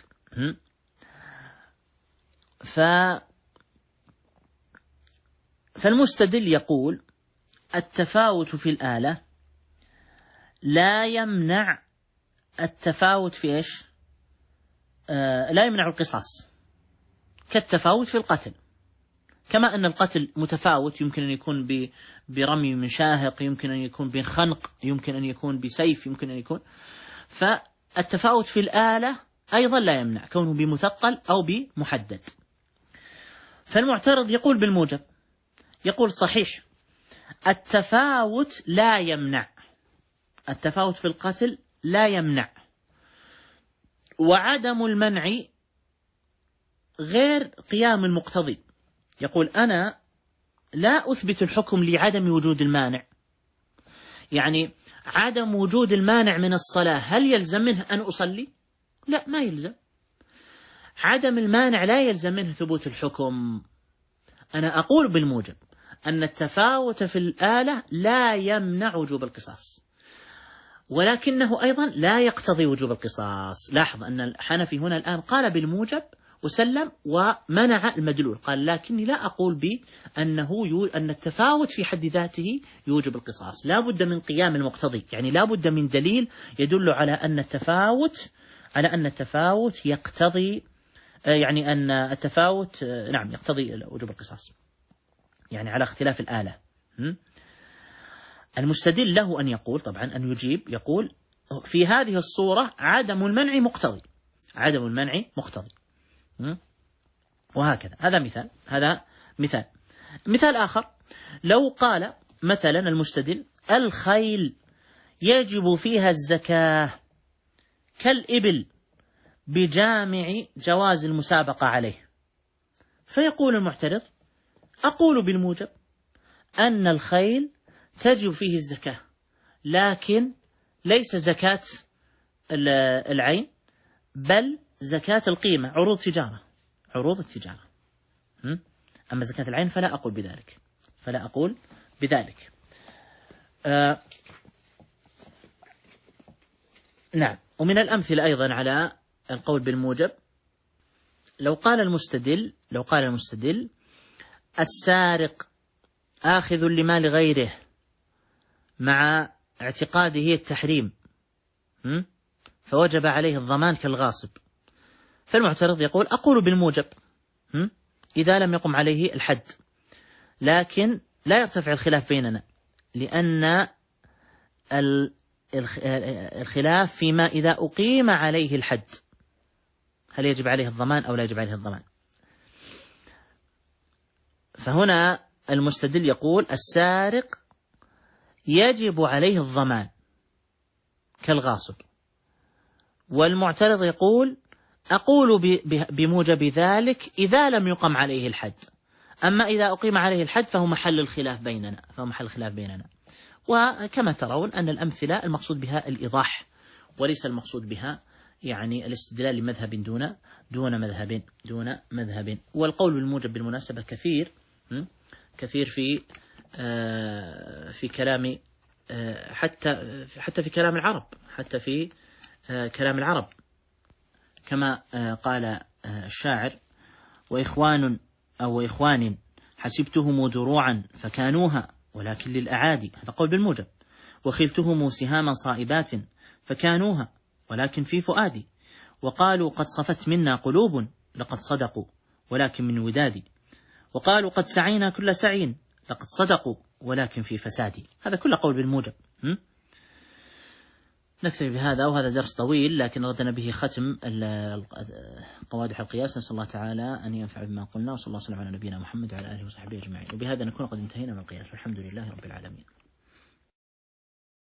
فالمستدل يقول التفاوت في الآلة لا يمنع التفاوت في إيش؟ لا يمنع القصاص كالتفاوت في القتل، كما أن القتل متفاوت، يمكن أن يكون برمي من شاهق، يمكن أن يكون بخنق، يمكن أن يكون بسيف، يمكن أن يكون. فالتفاوت في الآلة أيضا لا يمنع كونه بمثقل أو بمحدد. فالمعترض يقول بالموجب، يقول صحيح التفاوت لا يمنع، التفاوت في القتل لا يمنع، وعدم المنع غير قيام المقتضي. يقول أنا لا أثبت الحكم لعدم وجود المانع، يعني عدم وجود المانع من الصلاة هل يلزم منه أن أصلي؟ لا، ما يلزم. عدم المانع لا يلزم منه ثبوت الحكم. أنا أقول بالموجب أن التفاوت في الآلة لا يمنع وجوب القصاص، ولكنه أيضا لا يقتضي وجوب القصاص. لاحظ أن الحنفي هنا الآن قال بالموجب وسلم ومنع المدلول، قال لكني لا أقول أن التفاوت في حد ذاته يوجب القصاص، لا بد من قيام المقتضي، يعني لا بد من دليل يدل على أن التفاوت يقتضي، يعني أن التفاوت نعم يقتضي وجوب القصاص، يعني على اختلاف الآلة. المستدل له أن يقول طبعا أن يجيب، يقول في هذه الصورة عدم المنع مقتضي، عدم المنع مقتضي. وهكذا. هذا مثال آخر، لو قال مثلا المستدل الخيل يجب فيها الزكاة كالإبل بجامع جواز المسابقة عليه، فيقول المعترض أقول بالموجب أن الخيل تجب فيه الزكاة، لكن ليس زكاة العين بل زكاة القيمة، عروض التجارة. أما زكاة العين فلا أقول بذلك. نعم. ومن الأمثلة أيضا على القول بالموجب، لو قال المستدل السارق آخذ لمال غيره مع اعتقاده التحريم فوجب عليه الضمان كالغاصب، فالمعترض يقول أقول بالموجب إذا لم يقم عليه الحد، لكن لا يرتفع الخلاف بيننا، لأن الخلاف فيما إذا أقيم عليه الحد هل يجب عليه الضمان أو لا يجب عليه الضمان. فهنا المستدل يقول السارق يجب عليه الضمان كالغاصب، والمعترض يقول أقول بموجب ذلك إذا لم يقم عليه الحد، أما إذا أقيم عليه الحد فهو محل الخلاف بيننا. وكما ترون أن الأمثلة المقصود بها الإيضاح وليس المقصود بها يعني الاستدلال لمذهب دون مذهب. والقول بالموجب بالمناسبة كثير في كلام حتى في كلام العرب كما قال الشاعر وإخوان حسبتهم دروعا فكانوها ولكن للأعادي، هذا قول بالموجب. وخلتهم سهاما صائبات فكانوها ولكن في فؤادي، وقالوا قد صفت منا قلوب لقد صدقوا ولكن من ودادي، وقالوا قد سعينا كل سعي لقد صدقوا ولكن في فسادي. هذا كله قول بالموجب. نكتفي بهذا، وهذا درس طويل لكن ردنا به ختم قوادح القياس. نسأل الله تعالى أن ينفع بما قلنا، وصلى الله وسلم على نبينا محمد وعلى آله وصحبه أجمعين. وبهذا نكون قد انتهينا من القياس، والحمد لله رب العالمين.